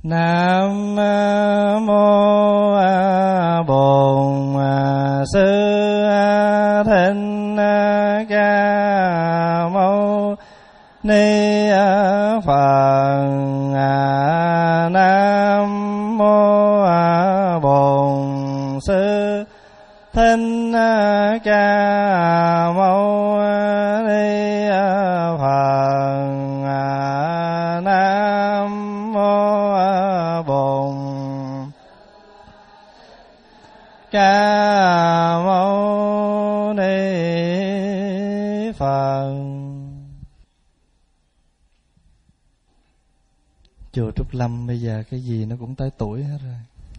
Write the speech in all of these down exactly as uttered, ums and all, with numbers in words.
Nam mô Bổn Sư Thích Ca Mâu Ni Phật. Nam mô Bổn Sư Thích Ca Mâu Ni Phật. Nam mô Bổn Ca Mâu Ni Phật. Chùa Trúc Lâm bây giờ cái gì nó cũng tới tuổi hết rồi.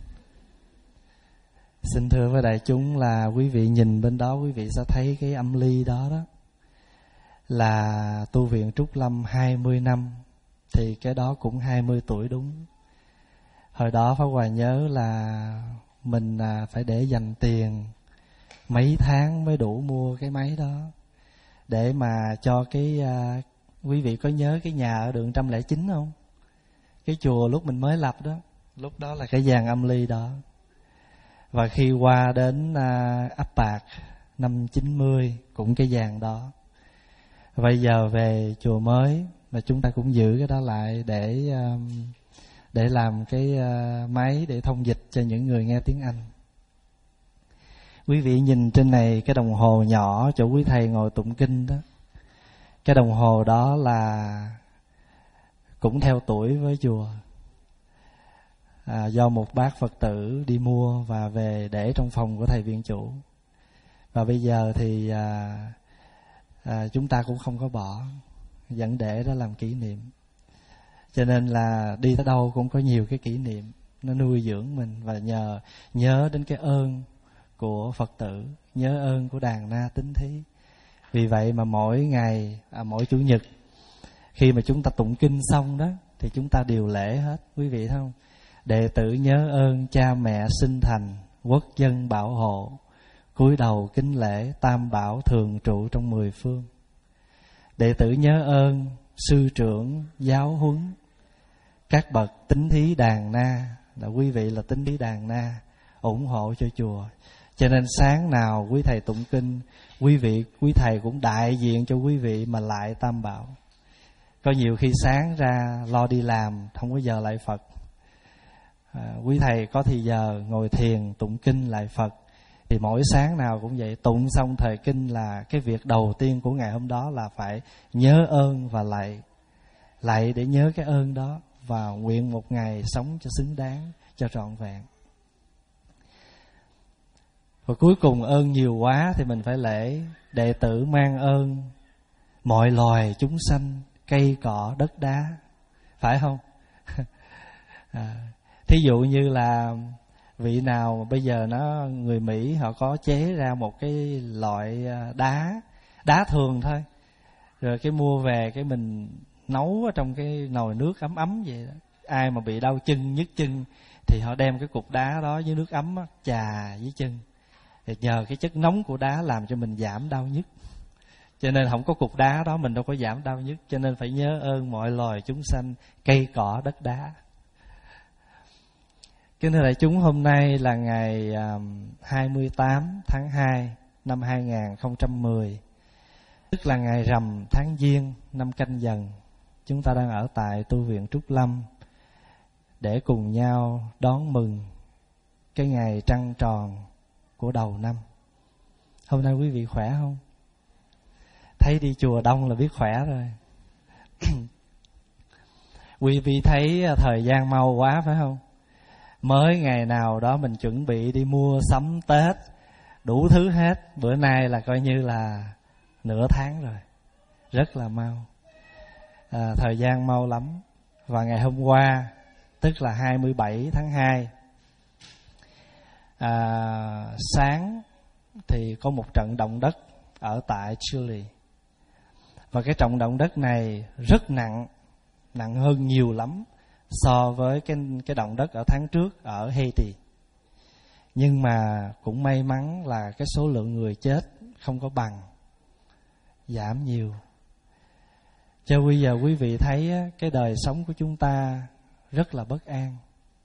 Xin thưa với đại chúng là quý vị nhìn bên đó, quý vị sẽ thấy cái âm ly đó đó là tu viện Trúc Lâm hai mươi năm. Thì cái đó cũng hai mươi tuổi đúng. Hồi đó Pháp Hòa nhớ là mình phải để dành tiền mấy tháng mới đủ mua cái máy đó, để mà cho cái uh, quý vị có nhớ cái nhà ở đường một trăm lẻ chín không? Cái chùa lúc mình mới lập đó, lúc đó là cái dàn âm ly đó. Và khi qua đến uh, Ấp Bạc năm chín mươi cũng cái dàn đó. Bây giờ về chùa mới mà chúng ta cũng giữ cái đó lại để uh, để làm cái uh, máy để thông dịch cho những người nghe tiếng Anh. Quý vị nhìn trên này cái đồng hồ nhỏ chỗ quý thầy ngồi tụng kinh đó. Cái đồng hồ đó là cũng theo tuổi với chùa. À, do một bác Phật tử đi mua và về để trong phòng của thầy viện chủ. Và bây giờ thì à, à, chúng ta cũng không có bỏ, vẫn để đó làm kỷ niệm. Cho nên là đi tới đâu cũng có nhiều cái kỷ niệm, nó nuôi dưỡng mình. Và nhờ nhớ đến cái ơn của Phật tử, nhớ ơn của đàn na tín thí. Vì vậy mà mỗi ngày, à, mỗi chủ nhật khi mà chúng ta tụng kinh xong đó thì chúng ta đều lễ hết. Quý vị thấy không? Đệ tử nhớ ơn cha mẹ sinh thành, quốc dân bảo hộ, cúi đầu kính lễ tam bảo thường trụ trong mười phương. Đệ tử nhớ ơn sư trưởng giáo huấn, các bậc tín thí đàn na, là quý vị là tín thí đàn na, ủng hộ cho chùa. Cho nên sáng nào quý thầy tụng kinh, quý vị quý thầy cũng đại diện cho quý vị mà lại tam bảo. Có nhiều khi sáng ra lo đi làm không có giờ lại Phật, à, quý thầy có thì giờ ngồi thiền tụng kinh lại Phật. Thì mỗi sáng nào cũng vậy, tụng xong thời kinh là cái việc đầu tiên của ngày hôm đó là phải nhớ ơn và lạy. Lạy để nhớ cái ơn đó và nguyện một ngày sống cho xứng đáng, cho trọn vẹn. Và cuối cùng ơn nhiều quá thì mình phải lễ. Đệ tử mang ơn mọi loài chúng sanh, cây cỏ đất đá, phải không? à, thí dụ như là vị nào bây giờ nó người Mỹ họ có chế ra một cái loại đá, đá thường thôi, rồi cái mua về cái mình nấu ở trong cái nồi nước ấm ấm vậy đó. Ai mà bị đau chân, nhức chân thì họ đem cái cục đá đó với nước ấm á, chà với chân. Thì nhờ cái chất nóng của đá làm cho mình giảm đau nhức. Cho nên không có cục đá đó mình đâu có giảm đau nhức. Cho nên phải nhớ ơn mọi loài chúng sanh, cây cỏ đất đá. Kính thưa đại chúng, hôm nay là ngày hai mươi tám tháng hai năm hai nghìn không trăm mười, tức là ngày rằm tháng Giêng năm Canh Dần. Chúng ta đang ở tại tu viện Trúc Lâm để cùng nhau đón mừng cái ngày trăng tròn của đầu năm. Hôm nay quý vị khỏe không? Thấy đi chùa đông là biết khỏe rồi. Quý vị thấy thời gian mau quá phải không? Mới ngày nào đó mình chuẩn bị đi mua sắm Tết, đủ thứ hết. Bữa nay là coi như là nửa tháng rồi. Rất là mau. À, thời gian mau lắm. Và ngày hôm qua, tức là hai mươi bảy tháng hai, à, sáng thì có một trận động đất ở tại Chile. Và cái trận động đất này rất nặng, nặng hơn nhiều lắm so với cái, cái động đất ở tháng trước ở Haiti. Nhưng mà cũng may mắn là cái số lượng người chết không có bằng, giảm nhiều. Cho bây giờ quý vị thấy cái đời sống của chúng ta rất là bất an.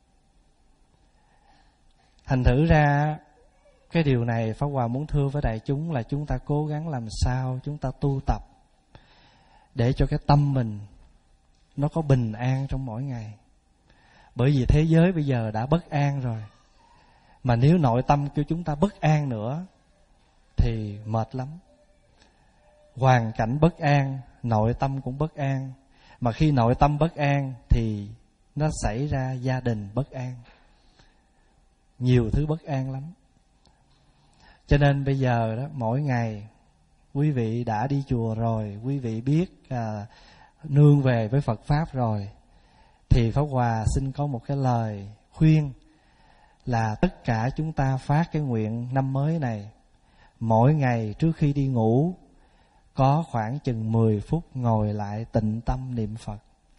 Thành thử ra cái điều này Pháp Hòa muốn thưa với đại chúng là chúng ta cố gắng làm sao chúng ta tu tập để cho cái tâm mình nó có bình an trong mỗi ngày. Bởi vì thế giới bây giờ đã bất an rồi, mà nếu nội tâm của chúng ta bất an nữa thì mệt lắm. Hoàn cảnh bất an, nội tâm cũng bất an. Mà khi nội tâm bất an thì nó xảy ra gia đình bất an, nhiều thứ bất an lắm. Cho nên bây giờ đó, mỗi ngày quý vị đã đi chùa rồi, quý vị biết à, nương về với Phật Pháp rồi, thì Pháp Hòa xin có một cái lời khuyên là tất cả chúng ta phát cái nguyện năm mới này, mỗi ngày trước khi đi ngủ có khoảng chừng mười phút ngồi lại tịnh tâm niệm Phật.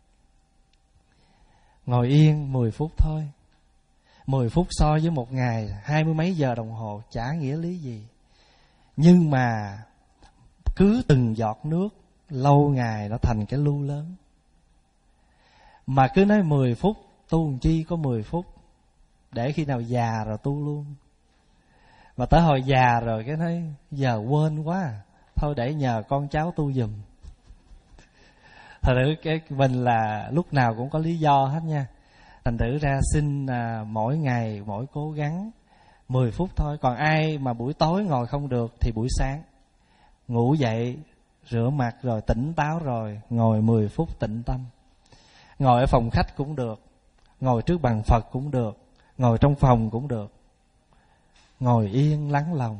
Ngồi yên mười phút thôi. Mười phút so với một ngày hai mươi mấy giờ đồng hồ chả nghĩa lý gì. Nhưng mà cứ từng giọt nước lâu ngày nó thành cái lu lớn. Mà cứ nói mười phút, tu làm chi có mười phút, để khi nào già rồi tu luôn. Mà tới hồi già rồi cái nói giờ quên quá, thôi để nhờ con cháu tu giùm. Thật sự cái mình là lúc nào cũng có lý do hết nha. Thành thử ra xin à, mỗi ngày mỗi cố gắng mười phút thôi. Còn ai mà buổi tối ngồi không được thì buổi sáng ngủ dậy, rửa mặt rồi tỉnh táo rồi ngồi mười phút tĩnh tâm. Ngồi ở phòng khách cũng được, ngồi trước bàn Phật cũng được, ngồi trong phòng cũng được. Ngồi yên lắng lòng.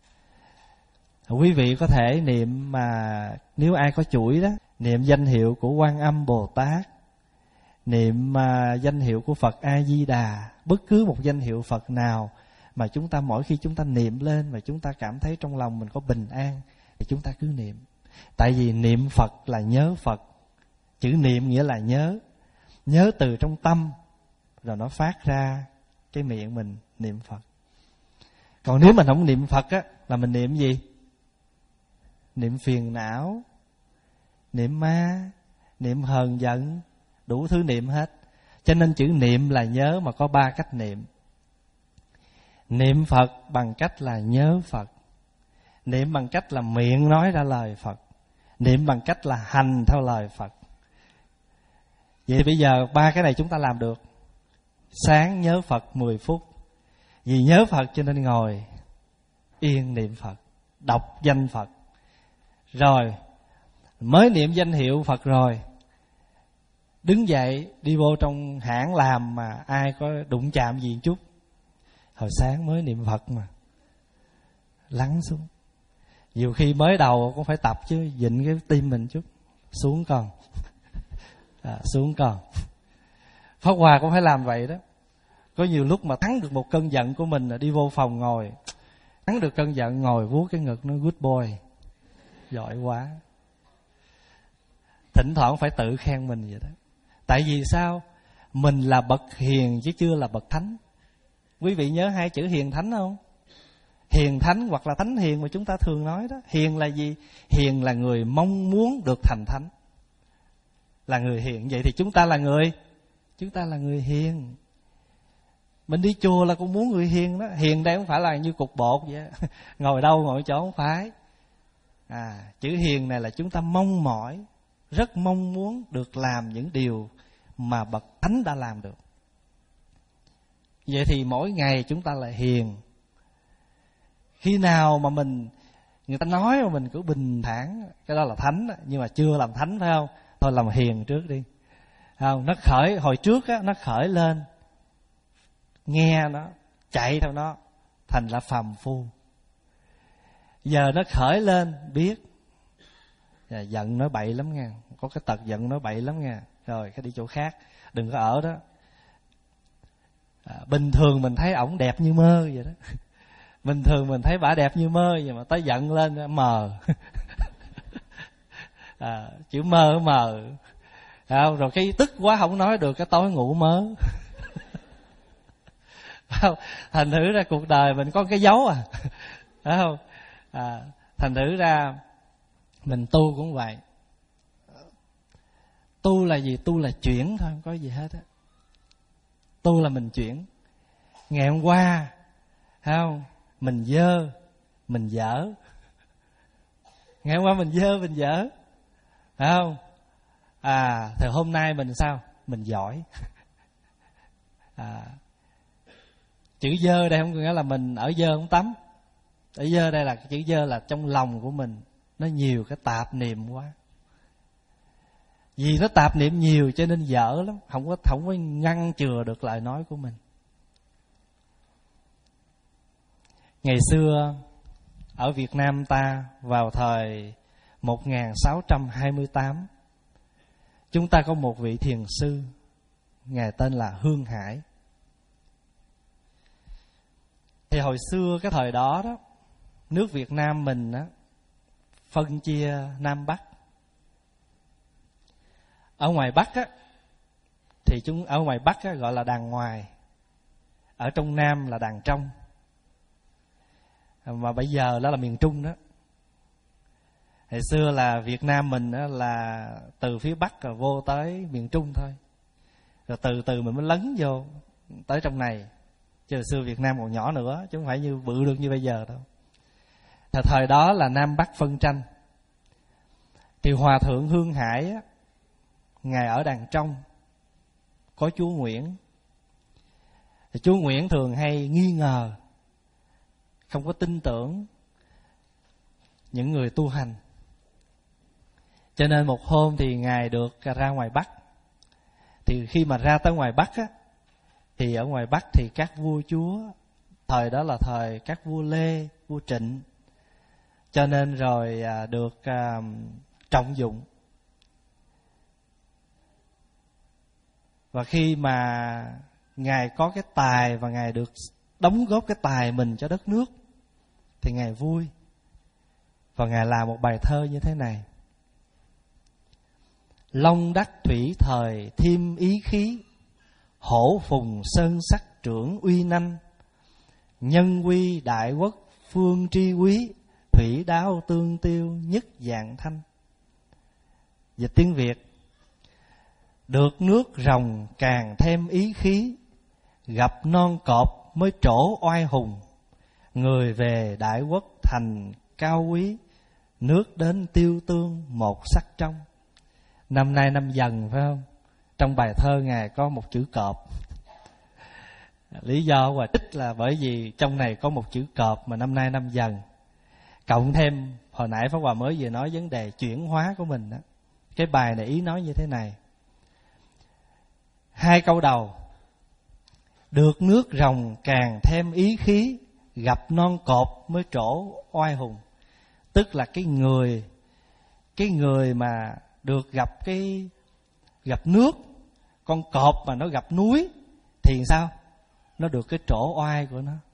Quý vị có thể niệm, mà nếu ai có chuỗi đó, niệm danh hiệu của Quan Âm Bồ Tát, niệm uh, danh hiệu của Phật A Di Đà, bất cứ một danh hiệu Phật nào mà chúng ta mỗi khi chúng ta niệm lên và chúng ta cảm thấy trong lòng mình có bình an thì chúng ta cứ niệm. Tại vì niệm Phật là nhớ Phật. Chữ niệm nghĩa là nhớ, nhớ từ trong tâm rồi nó phát ra cái miệng mình niệm Phật. Còn nếu mình không niệm Phật á, là mình niệm gì? Niệm phiền não, niệm ma, niệm hờn giận, đủ thứ niệm hết. Cho nên chữ niệm là nhớ mà có ba cách niệm. Niệm Phật bằng cách là nhớ Phật, niệm bằng cách là miệng nói ra lời Phật, niệm bằng cách là hành theo lời Phật. Vậy thì bây giờ ba cái này chúng ta làm được. Sáng nhớ Phật mười phút. Vì nhớ Phật cho nên ngồi yên niệm Phật, đọc danh Phật. Rồi mới niệm danh hiệu Phật rồi, đứng dậy đi vô trong hãng làm mà ai có đụng chạm gì một chút, hồi sáng mới niệm Phật mà, lắng xuống. Nhiều khi mới đầu cũng phải tập chứ, dịnh cái tim mình chút, xuống còn à, xuống còn. Pháp Hòa cũng phải làm vậy đó. Có nhiều lúc mà thắng được một cơn giận của mình là đi vô phòng ngồi, thắng được cơn giận ngồi vuốt cái ngực nói good boy, giỏi quá. Thỉnh thoảng phải tự khen mình vậy đó. Tại vì sao? Mình là bậc hiền chứ chưa là bậc thánh. Quý vị nhớ hai chữ hiền thánh không? Hiền thánh hoặc là thánh hiền mà chúng ta thường nói đó. Hiền là gì? Hiền là người mong muốn được thành thánh, là người hiền. Vậy thì chúng ta là người Chúng ta là người hiền. Mình đi chùa là cũng muốn người hiền đó. Hiền đây không phải là như cục bột vậy ngồi đâu ngồi chỗ không phải. à, Chữ hiền này là chúng ta mong mỏi, rất mong muốn được làm những điều mà bậc thánh đã làm được. Vậy thì mỗi ngày chúng ta là hiền. Khi nào mà mình người ta nói mà mình cứ bình thản, cái đó là thánh. Nhưng mà chưa làm thánh phải không? Thôi làm hiền trước đi. Không, nó khởi hồi trước á, nó khởi lên, nghe nó, chạy theo nó, thành là phàm phu. Giờ nó khởi lên biết, giận nói bậy lắm nha, có cái tật giận nói bậy lắm nha, rồi cái đi chỗ khác, đừng có ở đó. À, bình thường mình thấy ổng đẹp như mơ vậy đó. Bình thường mình thấy bả đẹp như mơ, nhưng mà tới giận lên mờ. à, chữ mơ mờ. À, rồi cái tức quá không nói được, cái tối ngủ mớ. Thành thử ra cuộc đời mình có cái dấu à, phải không? À, thành thử ra mình tu cũng vậy. Tu là gì? Tu là chuyển thôi, không có gì hết á. tu là mình chuyển. Ngày hôm qua, thấy không? Mình dơ, mình dở. Ngày hôm qua mình dơ, mình dở, phải không? À, thì hôm nay mình sao? Mình giỏi. À, chữ dơ đây không có nghĩa là mình ở dơ không tắm. Ở dơ đây là chữ dơ là trong lòng của mình nó nhiều cái tạp niệm quá. Vì nó tạp niệm nhiều cho nên dở lắm, không có không có ngăn chừa được lời nói của mình. Ngày xưa ở Việt Nam ta vào thời một nghìn sáu trăm hai mươi tám, chúng ta có một vị thiền sư, ngài tên là Hương Hải. Thì hồi xưa cái thời đó đó, nước Việt Nam mình á, phân chia Nam Bắc. Ở ngoài Bắc á, thì chúng ở ngoài Bắc á, gọi là đàng ngoài. Ở trong Nam là đàng trong. Mà bây giờ đó là miền Trung đó. Hồi xưa là Việt Nam mình đó là từ phía Bắc rồi vô tới miền Trung thôi. Rồi từ từ mình mới lấn vô tới trong này. Chứ hồi xưa Việt Nam còn nhỏ nữa, chứ không phải như bự được như bây giờ đâu. Thời, thời đó là Nam Bắc phân tranh. Thì Hòa Thượng Hương Hải á, ngài ở đàng trong có chú Nguyễn. Thì chú Nguyễn thường hay nghi ngờ, không có tin tưởng những người tu hành. Cho nên một hôm thì ngài được ra ngoài Bắc. Thì khi mà ra tới ngoài Bắc á, thì ở ngoài Bắc thì các vua chúa, thời đó là thời các vua Lê, vua Trịnh, cho nên rồi được trọng dụng. Và khi mà ngài có cái tài và ngài được đóng góp cái tài mình cho đất nước thì ngài vui. Và ngài làm một bài thơ như thế này: Long đắc thủy thời thêm ý khí, hổ phùng sơn sắc trưởng uy nanh. Nhân quy đại quốc phương tri quý, thủy đáo tương tiêu nhất dạng thanh. Dịch tiếng Việt: được nước rồng càng thêm ý khí, gặp non cọp mới trổ oai hùng. Người về đại quốc thành cao quý, nước đến tiêu tương một sắc trong. Năm nay năm Dần phải không? Trong bài thơ ngài có một chữ cọp. Lý do Hòa trích là bởi vì trong này có một chữ cọp mà năm nay năm Dần. Cộng thêm hồi nãy Pháp Hòa mới vừa nói vấn đề chuyển hóa của mình đó. Cái bài này ý nói như thế này: hai câu đầu: được nước rồng càng thêm ý khí, gặp non cọp mới trổ oai hùng. Tức là cái người Cái người mà được gặp cái gặp nước, con cọp mà nó gặp núi thì sao? Nó được cái trổ oai của nó.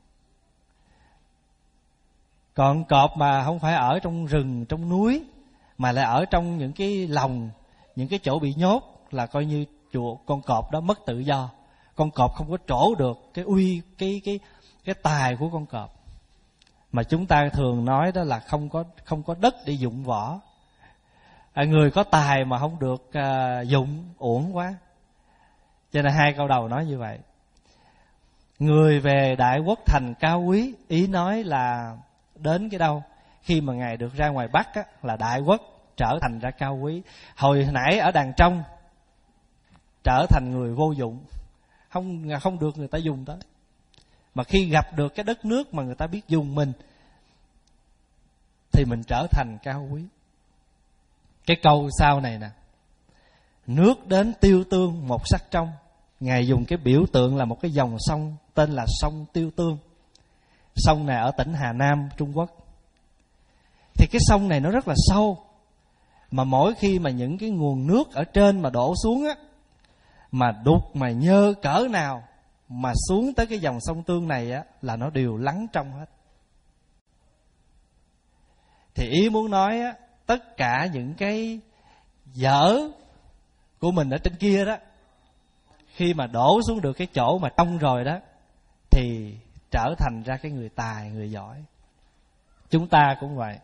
Còn cọp mà không phải ở trong rừng, trong núi, mà lại ở trong những cái lồng, những cái chỗ bị nhốt, là coi như chùa con cọp đó mất tự do. Con cọp không có trổ được cái uy, cái cái cái tài của con cọp. Mà chúng ta thường nói đó là không có không có đất để dụng võ. À, người có tài mà không được à, dụng uổng quá. Cho nên hai câu đầu nói như vậy. Người về đại quốc thành cao quý, ý nói là đến cái đâu? Khi mà ngài được ra ngoài Bắc á, là đại quốc trở thành ra cao quý. Hồi nãy ở đàng trong trở thành người vô dụng, không không được người ta dùng tới. Mà khi gặp được cái đất nước mà người ta biết dùng mình thì mình trở thành cao quý. Cái câu sau này nè: nước đến tiêu tương một sắc trong. Ngài dùng cái biểu tượng là một cái dòng sông tên là sông Tiêu Tương. Sông này ở tỉnh Hà Nam, Trung Quốc. Thì cái sông này nó rất là sâu, mà mỗi khi mà những cái nguồn nước ở trên mà đổ xuống á, mà đục mà nhơ cỡ nào mà xuống tới cái dòng sông Tương này á, là nó đều lắng trong hết. Thì ý muốn nói á, tất cả những cái dở của mình ở trên kia đó, khi mà đổ xuống được cái chỗ mà trong rồi đó, thì trở thành ra cái người tài, người giỏi. Chúng ta cũng vậy.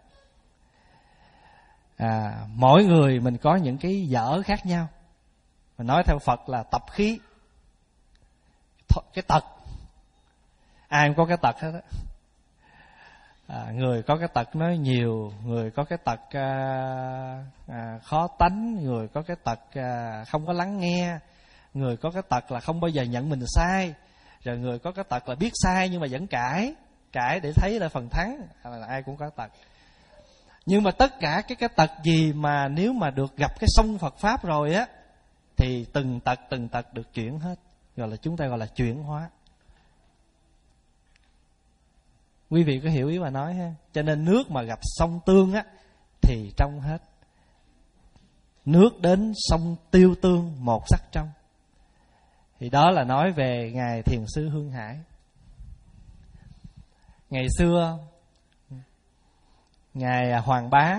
À, mỗi người mình có những cái dở khác nhau. Mình nói theo Phật là tập khí. cái tật. Ai cũng có cái tật hết á. À, người có cái tật nói nhiều, người có cái tật à, à, khó tánh, người có cái tật à, không có lắng nghe, người có cái tật là không bao giờ nhận mình sai, rồi người có cái tật là biết sai nhưng mà vẫn cãi, cãi để thấy là phần thắng. Là ai cũng có tật. Nhưng mà tất cả cái cái tật gì mà nếu mà được gặp cái sông Phật pháp rồi á, thì từng tật từng tật được chuyển hết, gọi là chúng ta gọi là chuyển hóa. Quý vị có hiểu ý mà nói ha? Cho nên nước mà gặp sông Tương á thì trong hết. Nước đến sông Tiêu Tương một sắc trong. Thì đó là nói về ngài Thiền sư Hương Hải. Ngày xưa ngài Hoàng Bá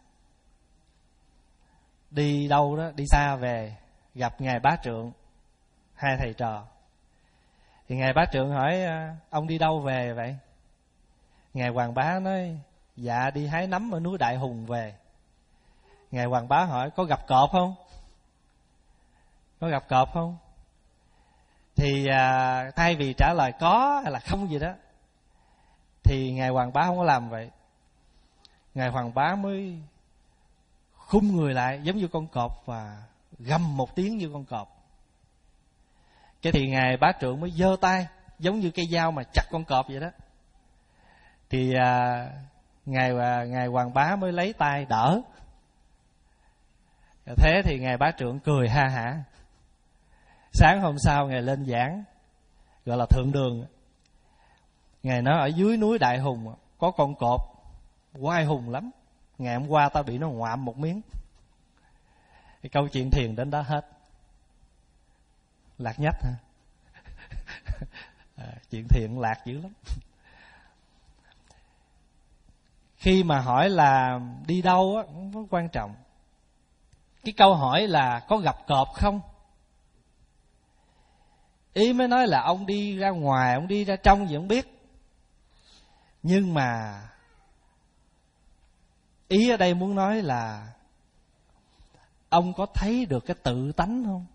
đi đâu đó, đi xa về, gặp ngài Bá Trượng, hai thầy trò. Thì ngài Bá Trượng hỏi: ông đi đâu về vậy? Ngài Hoàng Bá nói: dạ đi hái nấm ở núi Đại Hùng về. Ngài Hoàng Bá hỏi: có gặp cọp không? Có gặp cọp không? Thì à, thay vì trả lời có hay là không gì đó, thì ngài Hoàng Bá không có làm vậy. Ngài Hoàng Bá mới khum người lại giống như con cọp và gầm một tiếng như con cọp. Cái thì ngài Bá Trượng mới giơ tay giống như cây dao mà chặt con cọp vậy đó. Thì à, ngài à, ngài Hoàng Bá mới lấy tay đỡ. Thế thì ngài Bá Trượng cười ha hả. Sáng hôm sau ngài lên giảng, gọi là thượng đường. Ngài nói: ở dưới núi Đại Hùng có con cọp oai hùng lắm, ngày hôm qua tao bị nó ngoạm một miếng. Cái câu chuyện thiền đến đó hết. Lạc nhách hả? À, chuyện thiền lạc dữ lắm. Khi mà hỏi là đi đâu á, cũng rất quan trọng. Cái câu hỏi là có gặp cọp không? Ý mới nói là ông đi ra ngoài, ông đi ra trong gì không biết. Nhưng mà ý ở đây muốn nói là ông có thấy được cái tự tánh không?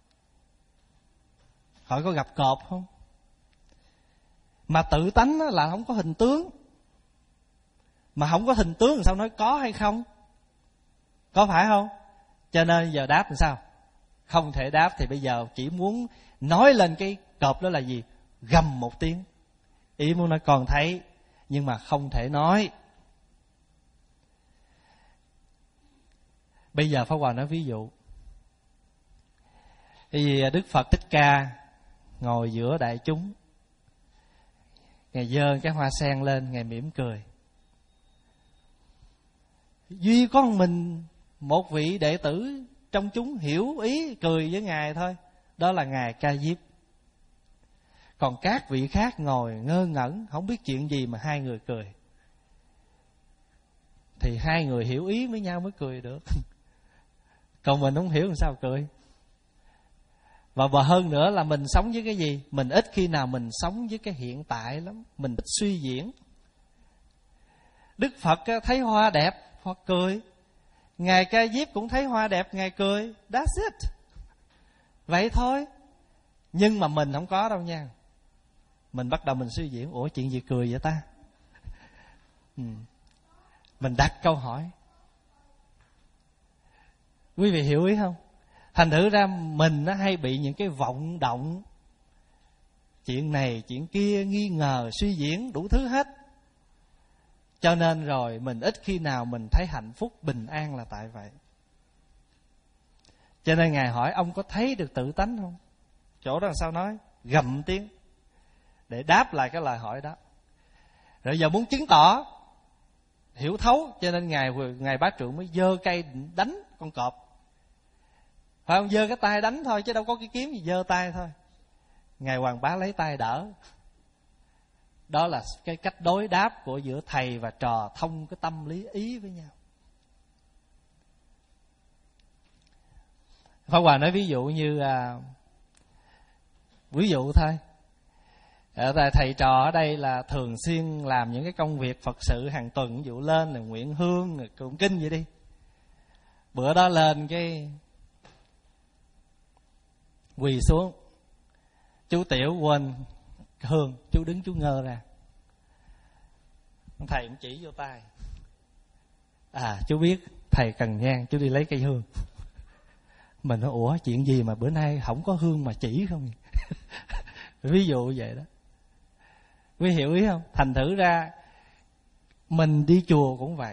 Hỏi có gặp cọp không? Mà tự tánh là không có hình tướng. Mà không có hình tướng thì sao nói có hay không? Có phải không? Cho nên giờ đáp làm sao? Không thể đáp. Thì bây giờ chỉ muốn nói lên cái cọp đó là gì? Gầm một tiếng. Ý muốn nói còn thấy nhưng mà không thể nói. Bây giờ Pháp Hòa nói ví dụ. Thì Đức Phật Thích Ca ngồi giữa đại chúng, Ngài giơ cái hoa sen lên, Ngài mỉm cười. Duy có mình một vị đệ tử trong chúng hiểu ý cười với Ngài thôi, đó là Ngài Ca Diếp. Còn các vị khác ngồi ngơ ngẩn, không biết chuyện gì mà hai người cười. Thì hai người hiểu ý với nhau mới cười được. Còn mình không hiểu làm sao cười. Và và hơn nữa là mình sống với cái gì? Mình ít khi nào mình sống với cái hiện tại lắm. Mình ít suy diễn. Đức Phật thấy hoa đẹp, Phật cười. Ngài Ca Diếp cũng thấy hoa đẹp, Ngài cười. That's it. Vậy thôi. Nhưng mà mình không có đâu nha. Mình bắt đầu mình suy diễn. Ủa chuyện gì cười vậy ta? Ừ. Mình đặt câu hỏi. Quý vị hiểu ý không? Thành thử ra mình nó hay bị những cái vọng động, chuyện này chuyện kia, nghi ngờ, suy diễn đủ thứ hết. Cho nên rồi mình ít khi nào mình thấy hạnh phúc bình an là tại vậy. Cho nên Ngài hỏi ông có thấy được tự tánh không? Chỗ đó làm sao nói? Gầm tiếng để đáp lại cái lời hỏi đó. Rồi giờ muốn chứng tỏ hiểu thấu, cho nên Ngài Ngài Bá Trượng mới giơ cây đánh con cọp. Phải không? Giơ cái tay đánh thôi chứ đâu có cái kiếm gì, giơ tay thôi. Ngài Hoàng Bá lấy tay đỡ. Đó là cái cách đối đáp của giữa thầy và trò, thông cái tâm lý ý với nhau. Pháp Hòa nói ví dụ như à, ví dụ thôi. Ở thầy trò ở đây là thường xuyên làm những cái công việc Phật sự hàng tuần, ví dụ lên là nguyện hương, rồi tụng kinh vậy đi. Bữa đó lên cái quỳ xuống, Chú tiểu quên hương, chú đứng chú ngơ ra. Thầy cũng chỉ vô tay. À, chú biết thầy cần nhang, chú đi lấy cây hương. Mình nói ủa chuyện gì mà bữa nay không có hương mà chỉ không? Ví dụ vậy đó. Quý hiểu ý không? Thành thử ra mình đi chùa cũng vậy.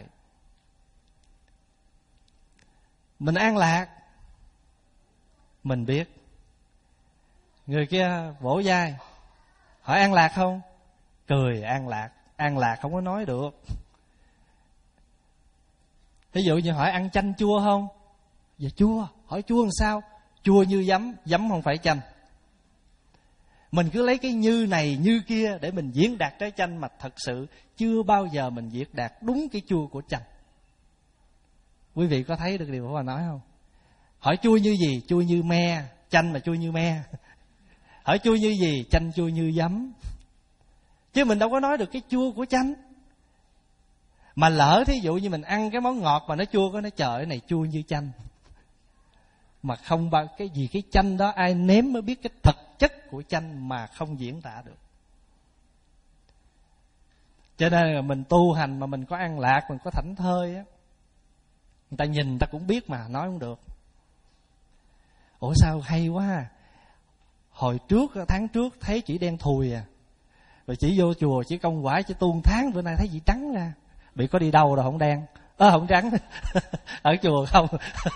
Mình an lạc, mình biết. Người kia vỗ vai, hỏi an lạc không? Cười an lạc. An lạc không có nói được. Ví dụ như hỏi ăn chanh chua không? Dạ chua. Hỏi chua làm sao? Chua như giấm, giấm không phải chanh. Mình cứ lấy cái như này như kia để mình diễn đạt trái chanh, mà thật sự chưa bao giờ mình diễn đạt đúng cái chua của chanh. Quý vị có thấy được điều Pháp Hòa nói không? Hỏi chua như gì? Chua như me. Chanh mà chua như me. Hỏi chua như gì? Chanh chua như giấm. Chứ mình đâu có nói được cái chua của chanh. Mà lỡ thí dụ như mình ăn cái món ngọt mà nó chua, có nói trời cái này chua như chanh. Mà không bao cái gì cái chanh đó ai nếm mới biết cái thực chất của chanh, mà không diễn tả được. Cho nên là mình tu hành mà mình có an lạc, mình có thảnh thơi á, người ta nhìn người ta cũng biết mà nói không được. Ủa sao hay quá à. Hồi trước tháng trước thấy chỉ đen thùi à, rồi chỉ vô chùa chỉ công quả chỉ tu một tháng, bữa nay thấy gì trắng ra. Bị có đi đâu rồi không đen, ơ à, không trắng. Ở chùa không.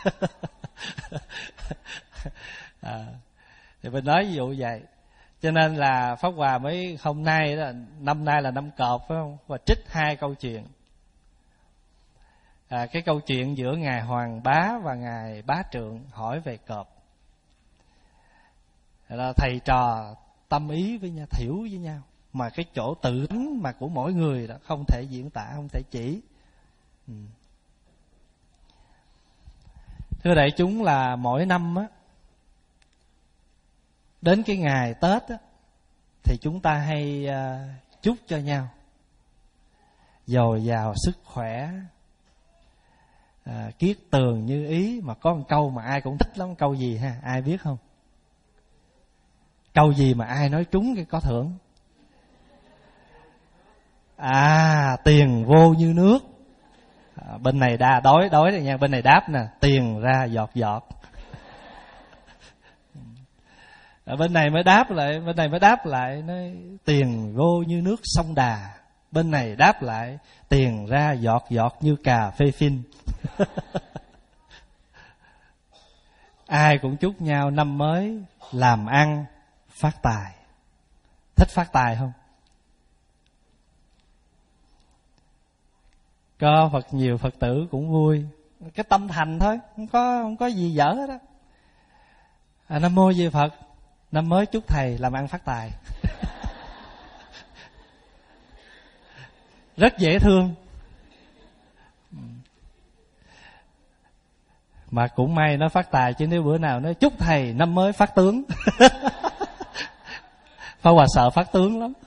À, thì mình nói ví dụ vậy. Cho nên là Pháp Hòa mới hôm nay đó, năm nay là năm Cọp phải không, và trích hai câu chuyện. À, cái câu chuyện giữa ngài Hoàng Bá và ngài Bá Trượng hỏi về cọp. Là thầy trò tâm ý với nhau, thiểu với nhau, mà cái chỗ tự tánh mà của mỗi người đó không thể diễn tả, không thể chỉ. Ừ. Thưa đại chúng, là mỗi năm á, đến cái ngày Tết á, thì chúng ta hay uh, chúc cho nhau dồi dào sức khỏe, à, kiết tường như ý. Mà có một câu mà ai cũng thích lắm, câu gì ha, ai biết không? Câu gì mà ai nói trúng cái có thưởng? À, tiền vô như nước. À, bên này đa đói đói rồi nha, bên này đáp nè, tiền ra giọt giọt. À, bên này mới đáp lại, bên này mới đáp lại nói tiền vô như nước sông Đà. Bên này đáp lại tiền ra giọt giọt như cà phê phin. Ai cũng chúc nhau năm mới làm ăn phát tài. Thích phát tài không? Có Phật nhiều Phật tử cũng vui, cái tâm thành thôi, không có không có gì dở hết á. À, Nam mô Di Phật, năm mới chúc thầy làm ăn phát tài. Rất dễ thương. Mà cũng may nó phát tài, chứ nếu bữa nào nó chúc thầy năm mới phát tướng. Pháp Hòa sợ phát tướng lắm.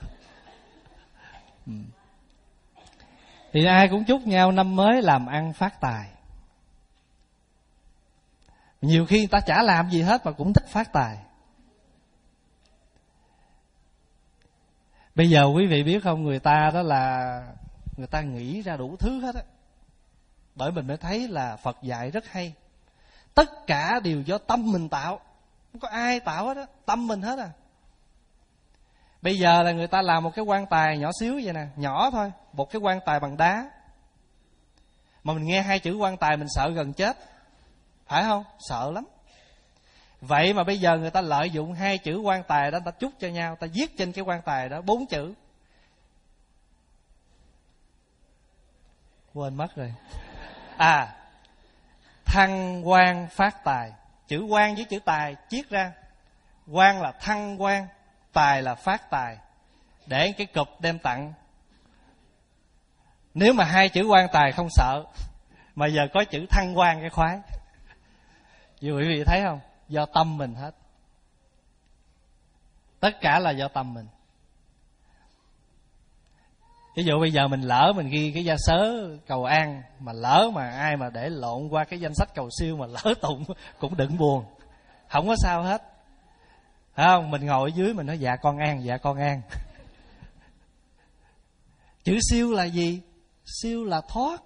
Thì ai cũng chúc nhau năm mới làm ăn phát tài. Nhiều khi người ta chả làm gì hết mà cũng thích phát tài. Bây giờ quý vị biết không, người ta đó là người ta nghĩ ra đủ thứ hết á. Bởi mình mới thấy là Phật dạy rất hay. Tất cả đều do tâm mình tạo, không có ai tạo hết á, tâm mình hết à. Bây giờ là người ta làm một cái quan tài nhỏ xíu vậy nè, nhỏ thôi, một cái quan tài bằng đá. Mà mình nghe hai chữ quan tài mình sợ gần chết, phải không? Sợ lắm. Vậy mà bây giờ người ta lợi dụng hai chữ quan tài đó, người ta chúc cho nhau, ta viết trên cái quan tài đó bốn chữ. Quên mất rồi. À, thăng quan phát tài. Chữ quan với chữ tài chiết ra. Quan là thăng quan, tài là phát tài. Để cái cục đem tặng. Nếu mà hai chữ quan tài không sợ, mà giờ có chữ thăng quan cái khoái. Vì quý vị thấy không? Do tâm mình hết. Tất cả là do tâm mình. Ví dụ bây giờ mình lỡ mình ghi cái gia sớ cầu an, mà lỡ mà ai mà để lộn qua cái danh sách cầu siêu mà lỡ tụng cũng đừng buồn, không có sao hết. Phải không? Mình ngồi ở dưới mình nói dạ con an, dạ con an. Chữ siêu là gì? Siêu là thoát.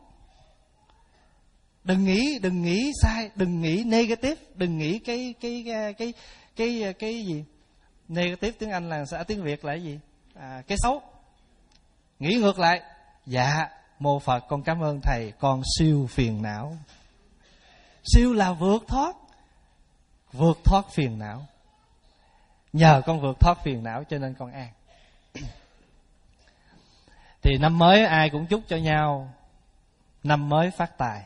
Đừng nghĩ, đừng nghĩ sai, đừng nghĩ negative, đừng nghĩ cái cái cái cái cái, cái gì? Negative tiếng Anh là sao? Tiếng Việt là cái gì? À, cái xấu. Nghĩ ngược lại, dạ mô Phật con cảm ơn thầy, con siêu phiền não. Siêu là vượt thoát, vượt thoát phiền não. Nhờ con vượt thoát phiền não cho nên con an. Thì năm mới ai cũng chúc cho nhau năm mới phát tài.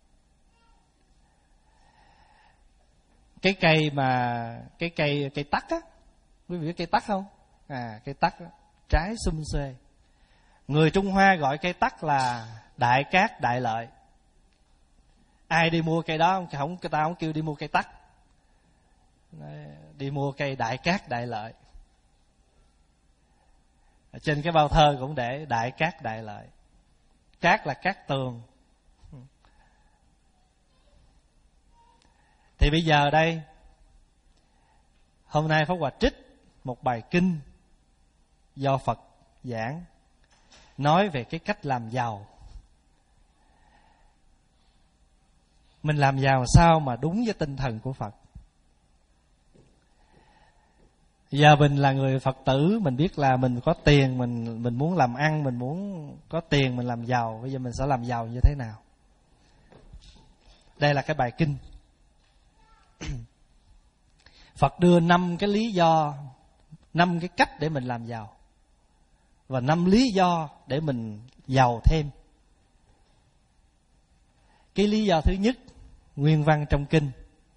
Cái cây mà cái cây cây tắc á, quý vị biết cây tắc không? À, cây tắc đó, trái sum xuê. Người Trung Hoa gọi cây tắc là đại cát đại lợi. Ai đi mua cây đó không, người ta không kêu đi mua cây tắc, đi mua cây đại cát đại lợi. Ở trên cái bao thơ cũng để đại cát đại lợi. Cát là cát tường. Thì bây giờ đây, hôm nay Pháp Hòa trích một bài kinh do Phật giảng, nói về cái cách làm giàu. Mình làm giàu sao mà đúng với tinh thần của Phật. Giờ mình là người Phật tử, mình biết là mình có tiền, mình mình muốn làm ăn, mình muốn có tiền mình làm giàu. Bây giờ mình sẽ làm giàu như thế nào? Đây là cái bài kinh. Phật đưa năm cái lý do, năm cái cách để mình làm giàu, và năm lý do để mình giàu thêm. Cái lý do thứ nhất, nguyên văn trong kinh.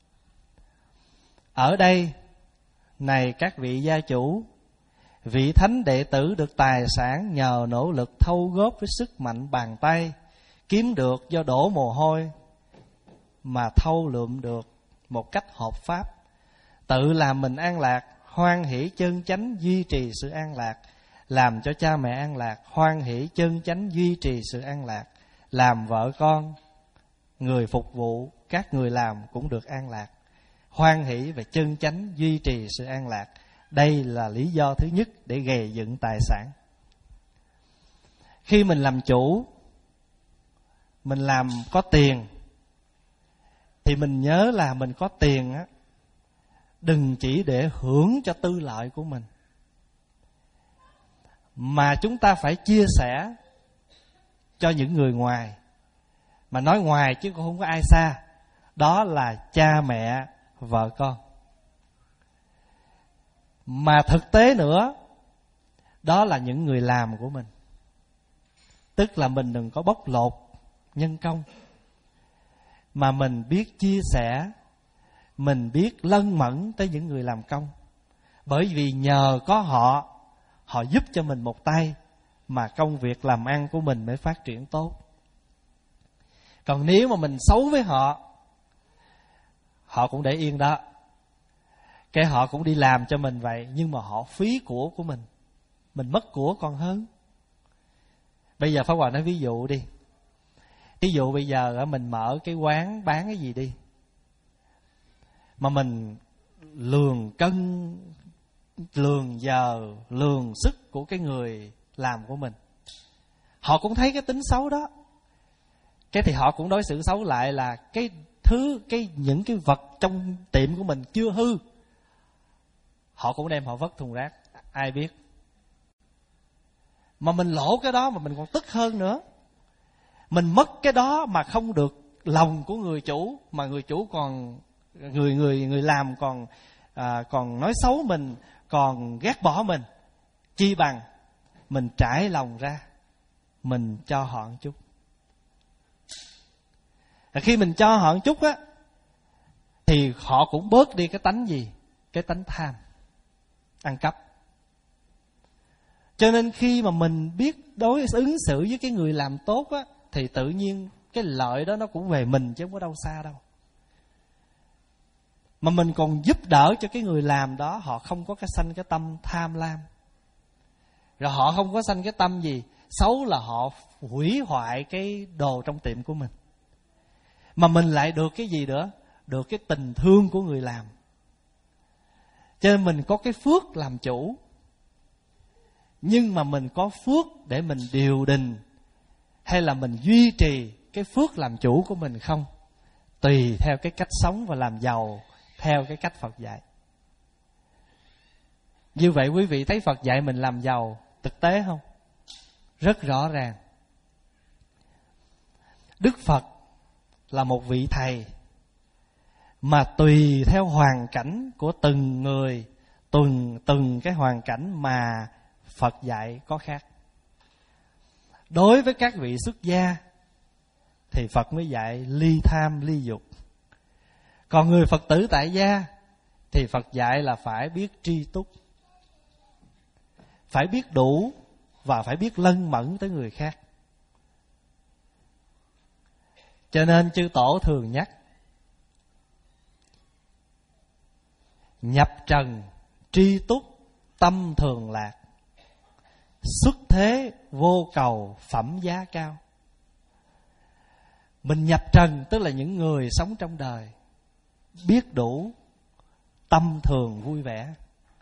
Ở đây, này các vị gia chủ, vị thánh đệ tử được tài sản nhờ nỗ lực thâu góp với sức mạnh bàn tay, kiếm được do đổ mồ hôi, mà thâu lượm được một cách hợp pháp, tự làm mình an lạc, hoan hỷ chân chánh duy trì sự an lạc, làm cho cha mẹ an lạc, hoan hỷ chân chánh duy trì sự an lạc, làm vợ con, người phục vụ, các người làm cũng được an lạc, hoan hỷ và chân chánh duy trì sự an lạc. Đây là lý do thứ nhất để gầy dựng tài sản. Khi mình làm chủ, mình làm có tiền, thì mình nhớ là mình có tiền á, đừng chỉ để hưởng cho tư lợi của mình, mà chúng ta phải chia sẻ cho những người ngoài. Mà nói ngoài chứ cũng không có ai xa. Đó là cha mẹ, vợ con. Mà thực tế nữa, đó là những người làm của mình. Tức là mình đừng có bóc lột nhân công, mà mình biết chia sẻ, mình biết lân mẫn tới những người làm công. Bởi vì nhờ có họ, họ giúp cho mình một tay, mà công việc làm ăn của mình mới phát triển tốt. Còn nếu mà mình xấu với họ, họ cũng để yên đó, cái họ cũng đi làm cho mình vậy, nhưng mà họ phí của của mình, mình mất của còn hơn. Bây giờ Pháp Hòa nói ví dụ đi. Ví dụ bây giờ mình mở cái quán bán cái gì đi, mà mình lường cân, lường giờ, lường sức của cái người làm của mình, họ cũng thấy cái tính xấu đó, cái thì họ cũng đối xử xấu lại là cái thứ, cái những cái vật trong tiệm của mình chưa hư, họ cũng đem họ vứt thùng rác. Ai biết. Mà mình lỗ cái đó mà mình còn tức hơn nữa. Mình mất cái đó mà không được lòng của người chủ, mà người chủ còn người người người làm còn à, còn nói xấu mình, còn ghét bỏ mình. Chi bằng mình trải lòng ra, mình cho họ một chút. Và khi mình cho họ một chút á, thì họ cũng bớt đi cái tánh gì? Cái tánh tham, ăn cắp. Cho nên khi mà mình biết đối ứng xử với cái người làm tốt á, thì tự nhiên cái lợi đó nó cũng về mình chứ không có đâu xa đâu. Mà mình còn giúp đỡ cho cái người làm đó, họ không có cái sanh cái tâm tham lam. Rồi họ không có sanh cái tâm gì xấu là họ hủy hoại cái đồ trong tiệm của mình. Mà mình lại được cái gì nữa? Được cái tình thương của người làm. Cho nên mình có cái phước làm chủ, nhưng mà mình có phước để mình điều đình hay là mình duy trì cái phước làm chủ của mình không? Tùy theo cái cách sống và làm giàu theo cái cách Phật dạy. Như vậy quý vị thấy Phật dạy mình làm giàu thực tế không? Rất rõ ràng. Đức Phật là một vị thầy mà tùy theo hoàn cảnh của từng người, từng từng cái hoàn cảnh mà Phật dạy có khác. Đối với các vị xuất gia thì Phật mới dạy ly tham ly dục. Còn người Phật tử tại gia thì Phật dạy là phải biết tri túc, phải biết đủ và phải biết lân mẫn tới người khác. Cho nên chư tổ thường nhắc nhập trần tri túc tâm thường lạc, xuất thế vô cầu phẩm giá cao. Mình nhập trần tức là những người sống trong đời, biết đủ, tâm thường vui vẻ.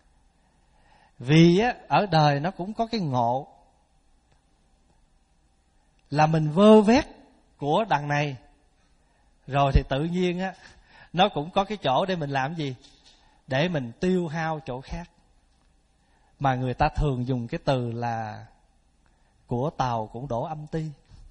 Vì á, ở đời nó cũng có cái ngộ là mình vơ vét của đằng này, rồi thì tự nhiên á, nó cũng có cái chỗ để mình làm gì? Để mình tiêu hao chỗ khác. Mà người ta thường dùng cái từ là của tàu cũng đổ âm ti.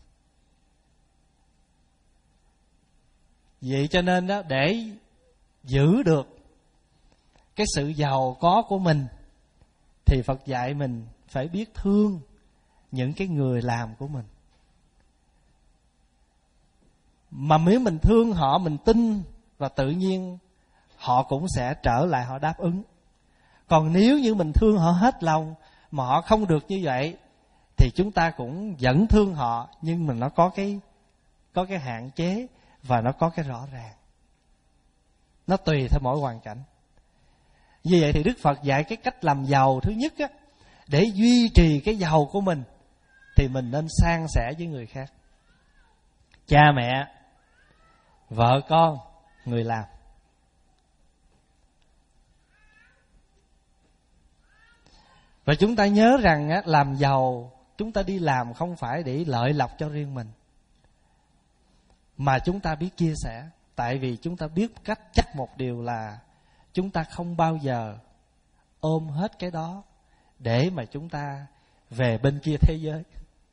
Vậy cho nên đó, để giữ được cái sự giàu có của mình thì Phật dạy mình phải biết thương những cái người làm của mình. Mà nếu mình thương họ, mình tin và tự nhiên họ cũng sẽ trở lại, họ đáp ứng. Còn nếu như mình thương họ hết lòng mà họ không được như vậy thì chúng ta cũng vẫn thương họ, nhưng mà nó có cái có cái hạn chế và nó có cái rõ ràng. Nó tùy theo mỗi hoàn cảnh. Vì vậy thì Đức Phật dạy cái cách làm giàu thứ nhất á, để duy trì cái giàu của mình thì mình nên san sẻ với người khác. Cha mẹ, vợ con, người làm. Và chúng ta nhớ rằng á, làm giàu chúng ta đi làm không phải để lợi lộc cho riêng mình, mà chúng ta biết chia sẻ. Tại vì chúng ta biết cách chắc một điều là chúng ta không bao giờ ôm hết cái đó để mà chúng ta về bên kia thế giới.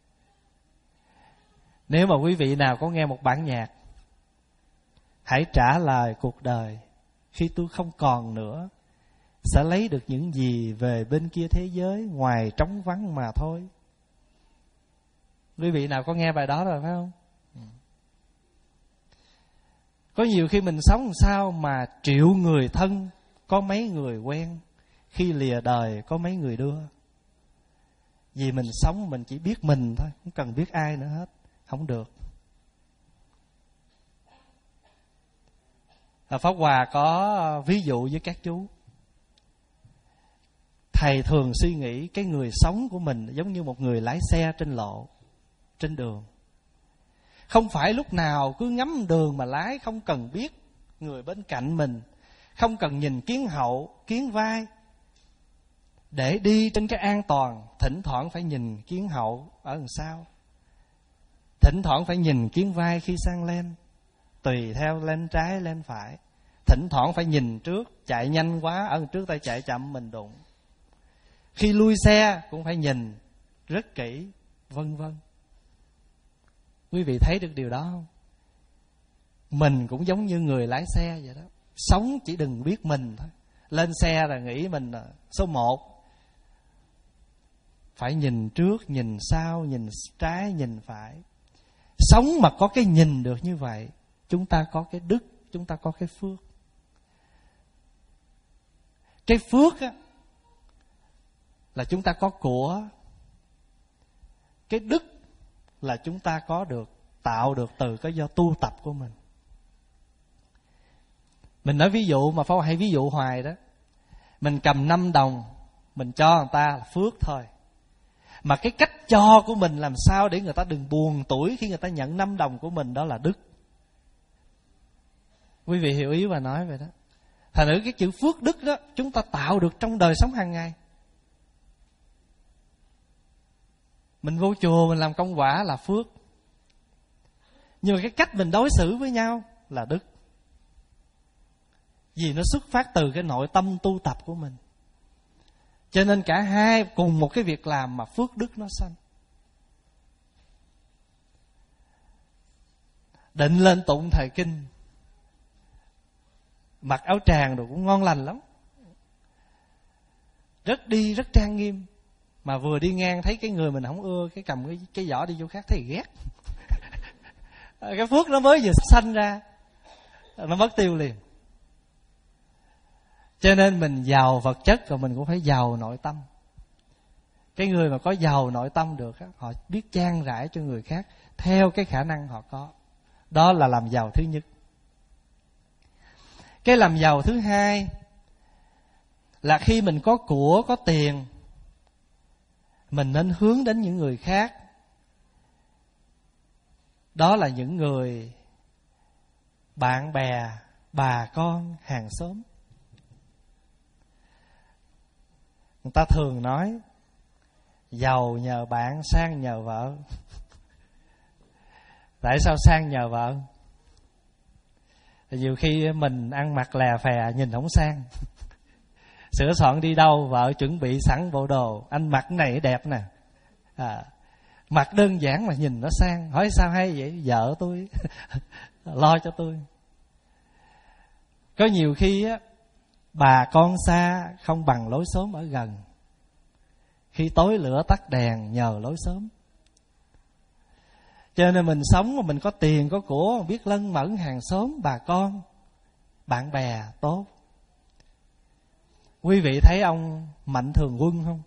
Nếu mà quý vị nào có nghe một bản nhạc hãy trả lời cuộc đời khi tôi không còn nữa, sẽ lấy được những gì về bên kia thế giới ngoài trống vắng mà thôi. Quý vị nào có nghe bài đó rồi phải không? Có nhiều khi mình sống làm sao mà triệu người thân, có mấy người quen, khi lìa đời có mấy người đưa. Vì mình sống mình chỉ biết mình thôi, không cần biết ai nữa hết. Không được. Ở Pháp Hòa có ví dụ với các chú. Thầy thường suy nghĩ cái người sống của mình giống như một người lái xe trên lộ, trên đường. Không phải lúc nào cứ ngắm đường mà lái, không cần biết người bên cạnh mình, không cần nhìn kiến hậu, kiến vai. Để đi trên cái an toàn, thỉnh thoảng phải nhìn kiến hậu ở đằng sau, thỉnh thoảng phải nhìn kiến vai khi sang lên, tùy theo lên trái lên phải. Thỉnh thoảng phải nhìn trước, chạy nhanh quá ở đằng trước tay chạy chậm mình đụng. Khi lui xe cũng phải nhìn rất kỹ, vân vân. Quý vị thấy được điều đó không? Mình cũng giống như người lái xe vậy đó. Sống chỉ đừng biết mình thôi. Lên xe là nghĩ mình là số một. Phải nhìn trước, nhìn sau, nhìn trái, nhìn phải. Sống mà có cái nhìn được như vậy, chúng ta có cái đức, chúng ta có cái phước. Cái phước á, là chúng ta có của. Cái đức là chúng ta có được, tạo được từ cái do tu tập của mình. Mình nói ví dụ mà Pháp hay ví dụ hoài đó. Mình cầm năm đồng, mình cho người ta là phước thôi. Mà cái cách cho của mình làm sao để người ta đừng buồn tủi khi người ta nhận năm đồng của mình, đó là đức. Quý vị hiểu ý và nói vậy đó. Thành thử cái chữ phước đức đó chúng ta tạo được trong đời sống hàng ngày. Mình vô chùa mình làm công quả là phước, nhưng mà cái cách mình đối xử với nhau là đức. Vì nó xuất phát từ cái nội tâm tu tập của mình. Cho nên cả hai cùng một cái việc làm mà phước đức nó sanh. Định lên tụng thời kinh, mặc áo tràng rồi cũng ngon lành lắm, rất đi rất trang nghiêm, mà vừa đi ngang thấy cái người mình không ưa, cái cầm cái, cái giỏ đi chỗ khác thấy ghét. Cái phước nó mới vừa sanh ra, nó mất tiêu liền. Cho nên mình giàu vật chất rồi mình cũng phải giàu nội tâm. Cái người mà có giàu nội tâm được, họ biết chan rãi cho người khác theo cái khả năng họ có. Đó là làm giàu thứ nhất. Cái làm giàu thứ hai là khi mình có của, có tiền, mình nên hướng đến những người khác. Đó là những người bạn bè, bà con, hàng xóm. Người ta thường nói giàu nhờ bạn, sang nhờ vợ. Tại sao sang nhờ vợ? Nhiều khi mình ăn mặc lè phè nhìn không sang. Sửa soạn đi đâu vợ chuẩn bị sẵn bộ đồ, anh mặc cái này đẹp nè, à, mặc đơn giản mà nhìn nó sang. Hỏi sao hay vậy? Vợ tôi lo cho tôi. Có nhiều khi á, bà con xa không bằng lối xóm ở gần. Khi tối lửa tắt đèn nhờ lối xóm. Cho nên mình sống mà mình có tiền có của, biết lân mẫn hàng xóm, bà con, bạn bè tốt. Quý vị thấy ông Mạnh Thường Quân không?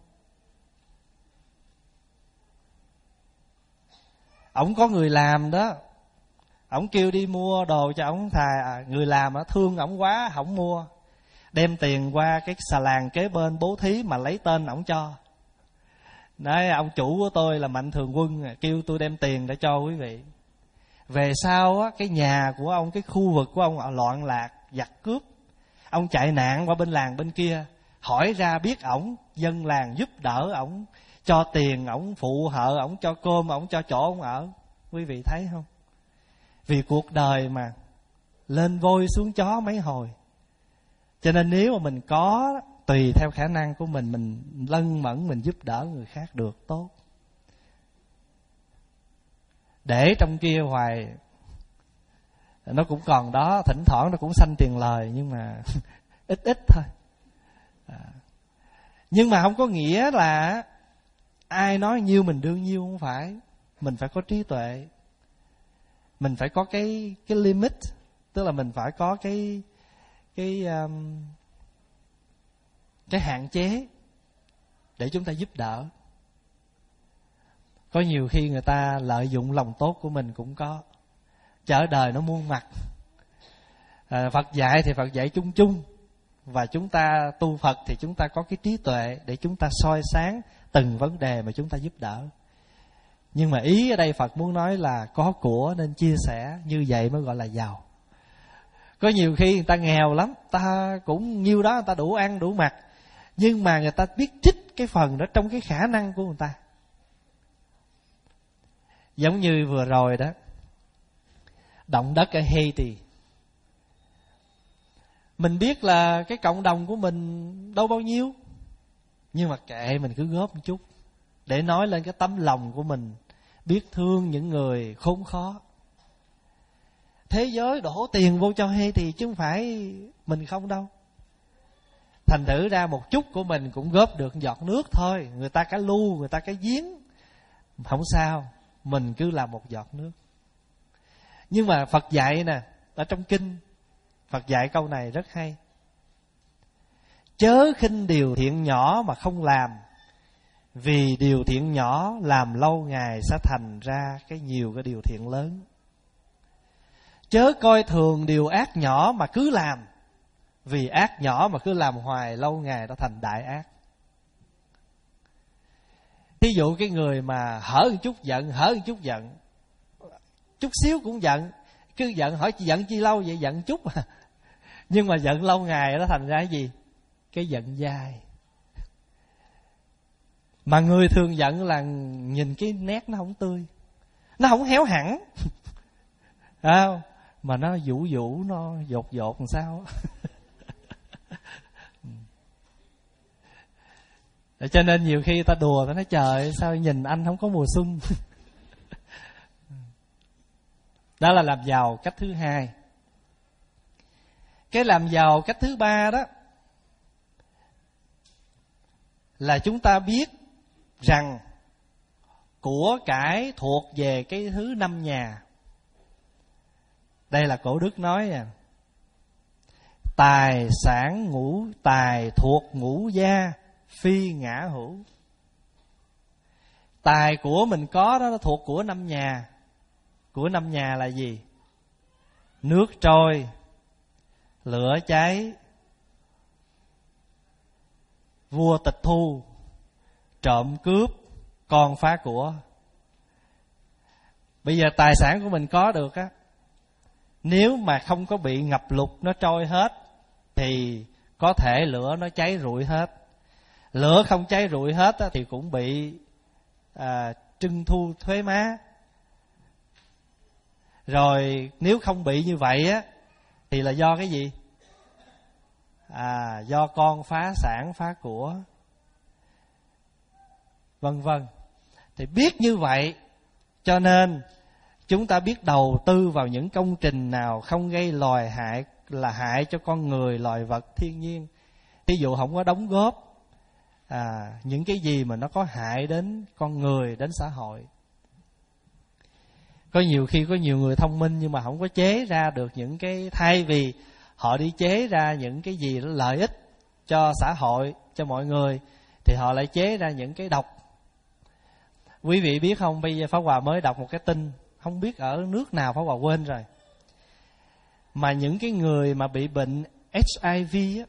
Ổng có người làm đó, ổng kêu đi mua đồ cho ổng thà, à, người làm á thương ổng quá không mua, đem tiền qua cái xà làng kế bên bố thí mà lấy tên ổng cho. Nói ông chủ của tôi là Mạnh Thường Quân, kêu tôi đem tiền để cho quý vị. Về sau á, cái nhà của ông, cái khu vực của ông loạn lạc, giặc cướp. Ông chạy nạn qua bên làng bên kia, hỏi ra biết ổng, dân làng giúp đỡ ổng, cho tiền ổng, phụ hợ ổng, cho cơm ổng, cho chỗ ổng ở. Quý vị thấy không? Vì cuộc đời mà lên voi xuống chó mấy hồi. Cho nên nếu mà mình có, tùy theo khả năng của mình, mình lân mẫn, mình giúp đỡ người khác được tốt. Để trong kia hoài nó cũng còn đó, thỉnh thoảng nó cũng sanh tiền lời, nhưng mà ít ít thôi. À. Nhưng mà không có nghĩa là ai nói nhiêu mình đương nhiêu, không phải. Mình phải có trí tuệ, mình phải có cái cái limit, tức là mình phải có cái cái um, cái hạn chế để chúng ta giúp đỡ. Có nhiều khi người ta lợi dụng lòng tốt của mình cũng có. Chợ đời nó muôn mặt. À, Phật dạy thì Phật dạy chung chung, và chúng ta tu Phật thì chúng ta có cái trí tuệ để chúng ta soi sáng từng vấn đề mà chúng ta giúp đỡ. Nhưng mà ý ở đây Phật muốn nói là có của nên chia sẻ, như vậy mới gọi là giàu. Có nhiều khi người ta nghèo lắm, ta cũng nhiêu đó người ta đủ ăn đủ mặc, nhưng mà người ta biết trích cái phần đó trong cái khả năng của người ta. Giống như vừa rồi đó, động đất ở Haiti. Mình biết là cái cộng đồng của mình đâu bao nhiêu, nhưng mà kệ, mình cứ góp một chút để nói lên cái tấm lòng của mình, biết thương những người khốn khó. Thế giới đổ tiền vô cho Haiti chứ không phải mình không đâu. Thành thử ra một chút của mình cũng góp được giọt nước thôi. Người ta cái lu, người ta cái giếng, không sao, mình cứ làm một giọt nước. Nhưng mà Phật dạy nè, ở trong kinh Phật dạy câu này rất hay: chớ khinh điều thiện nhỏ mà không làm, vì điều thiện nhỏ làm lâu ngày sẽ thành ra cái nhiều cái điều thiện lớn. Chớ coi thường điều ác nhỏ mà cứ làm, vì ác nhỏ mà cứ làm hoài lâu ngày nó thành đại ác. Thí dụ cái người mà hở một chút giận, hở một chút giận, chút xíu cũng giận, cứ giận, hỏi chị giận chi lâu vậy? Giận chút à. Nhưng mà giận lâu ngày nó thành ra cái gì? Cái giận dai. Mà người thường giận là nhìn cái nét nó không tươi, nó không héo hẳn, à, mà nó vũ vũ, nó dột dột làm sao. Cho nên nhiều khi ta đùa, ta nói trời sao nhìn anh không có mùa xuân. Đó là làm giàu cách thứ hai. Cái làm giàu cách thứ ba đó là chúng ta biết rằng của cải thuộc về cái thứ năm nhà. Đây là Cổ Đức nói nè: tài sản ngũ tài thuộc ngũ gia, phi ngã hữu. Tài của mình có đó nó thuộc của năm nhà. Của năm nhà là gì? Nước trôi, lửa cháy, vua tịch thu, trộm cướp, con phá của. Bây giờ tài sản của mình có được á, nếu mà không có bị ngập lụt nó trôi hết thì có thể lửa nó cháy rụi hết. Lửa không cháy rụi hết á, thì cũng bị à, trưng thu thuế má. Rồi nếu không bị như vậy á thì là do cái gì? À, do con phá sản phá của, vân vân. Thì biết như vậy cho nên chúng ta biết đầu tư vào những công trình nào không gây loài hại, là hại cho con người, loài vật, thiên nhiên. Ví dụ không có đóng góp à, những cái gì mà nó có hại đến con người, đến xã hội. Có nhiều khi có nhiều người thông minh nhưng mà không có chế ra được những cái, thay vì họ đi chế ra những cái gì lợi ích cho xã hội, cho mọi người, thì họ lại chế ra những cái độc. Quý vị biết không, bây giờ Pháp Hòa mới đọc một cái tin, không biết ở nước nào Pháp Hòa quên rồi, mà những cái người mà bị bệnh H I V á,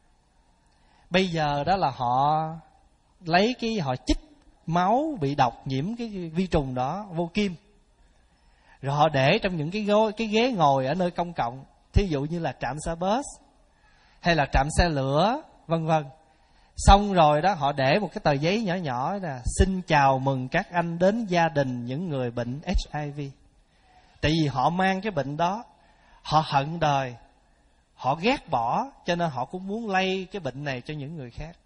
bây giờ đó là họ lấy cái, họ chích máu bị độc nhiễm cái vi trùng đó vô kim, rồi họ để trong những cái ghế, cái ghế ngồi ở nơi công cộng, thí dụ như là trạm xe bus hay là trạm xe lửa, vân vân. Xong rồi đó họ để một cái tờ giấy nhỏ nhỏ là xin chào mừng các anh đến gia đình những người bệnh H I V. Tại vì họ mang cái bệnh đó, họ hận đời, họ ghét bỏ, cho nên họ cũng muốn lây cái bệnh này cho những người khác.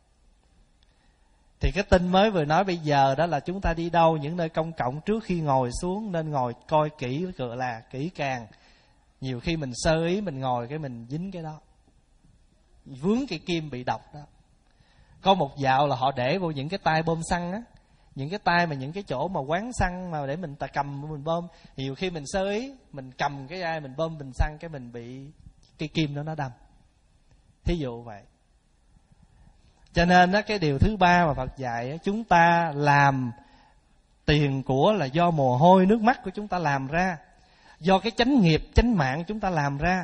Thì cái tin mới vừa nói bây giờ đó là chúng ta đi đâu, những nơi công cộng, trước khi ngồi xuống nên ngồi coi kỹ, cửa là kỹ càng. Nhiều khi mình sơ ý mình ngồi cái mình dính cái đó, vướng cái kim bị độc đó. Có một dạo là họ để vô những cái tay bơm xăng á, những cái tay mà những cái chỗ mà quán xăng mà để mình ta cầm mình bơm, nhiều khi mình sơ ý mình cầm cái ai mình bơm bình xăng cái mình bị cái kim đó nó đâm, thí dụ vậy. Cho nên đó, cái điều thứ ba mà Phật dạy, chúng ta làm tiền của là do mồ hôi nước mắt của chúng ta làm ra, do cái chánh nghiệp chánh mạng chúng ta làm ra,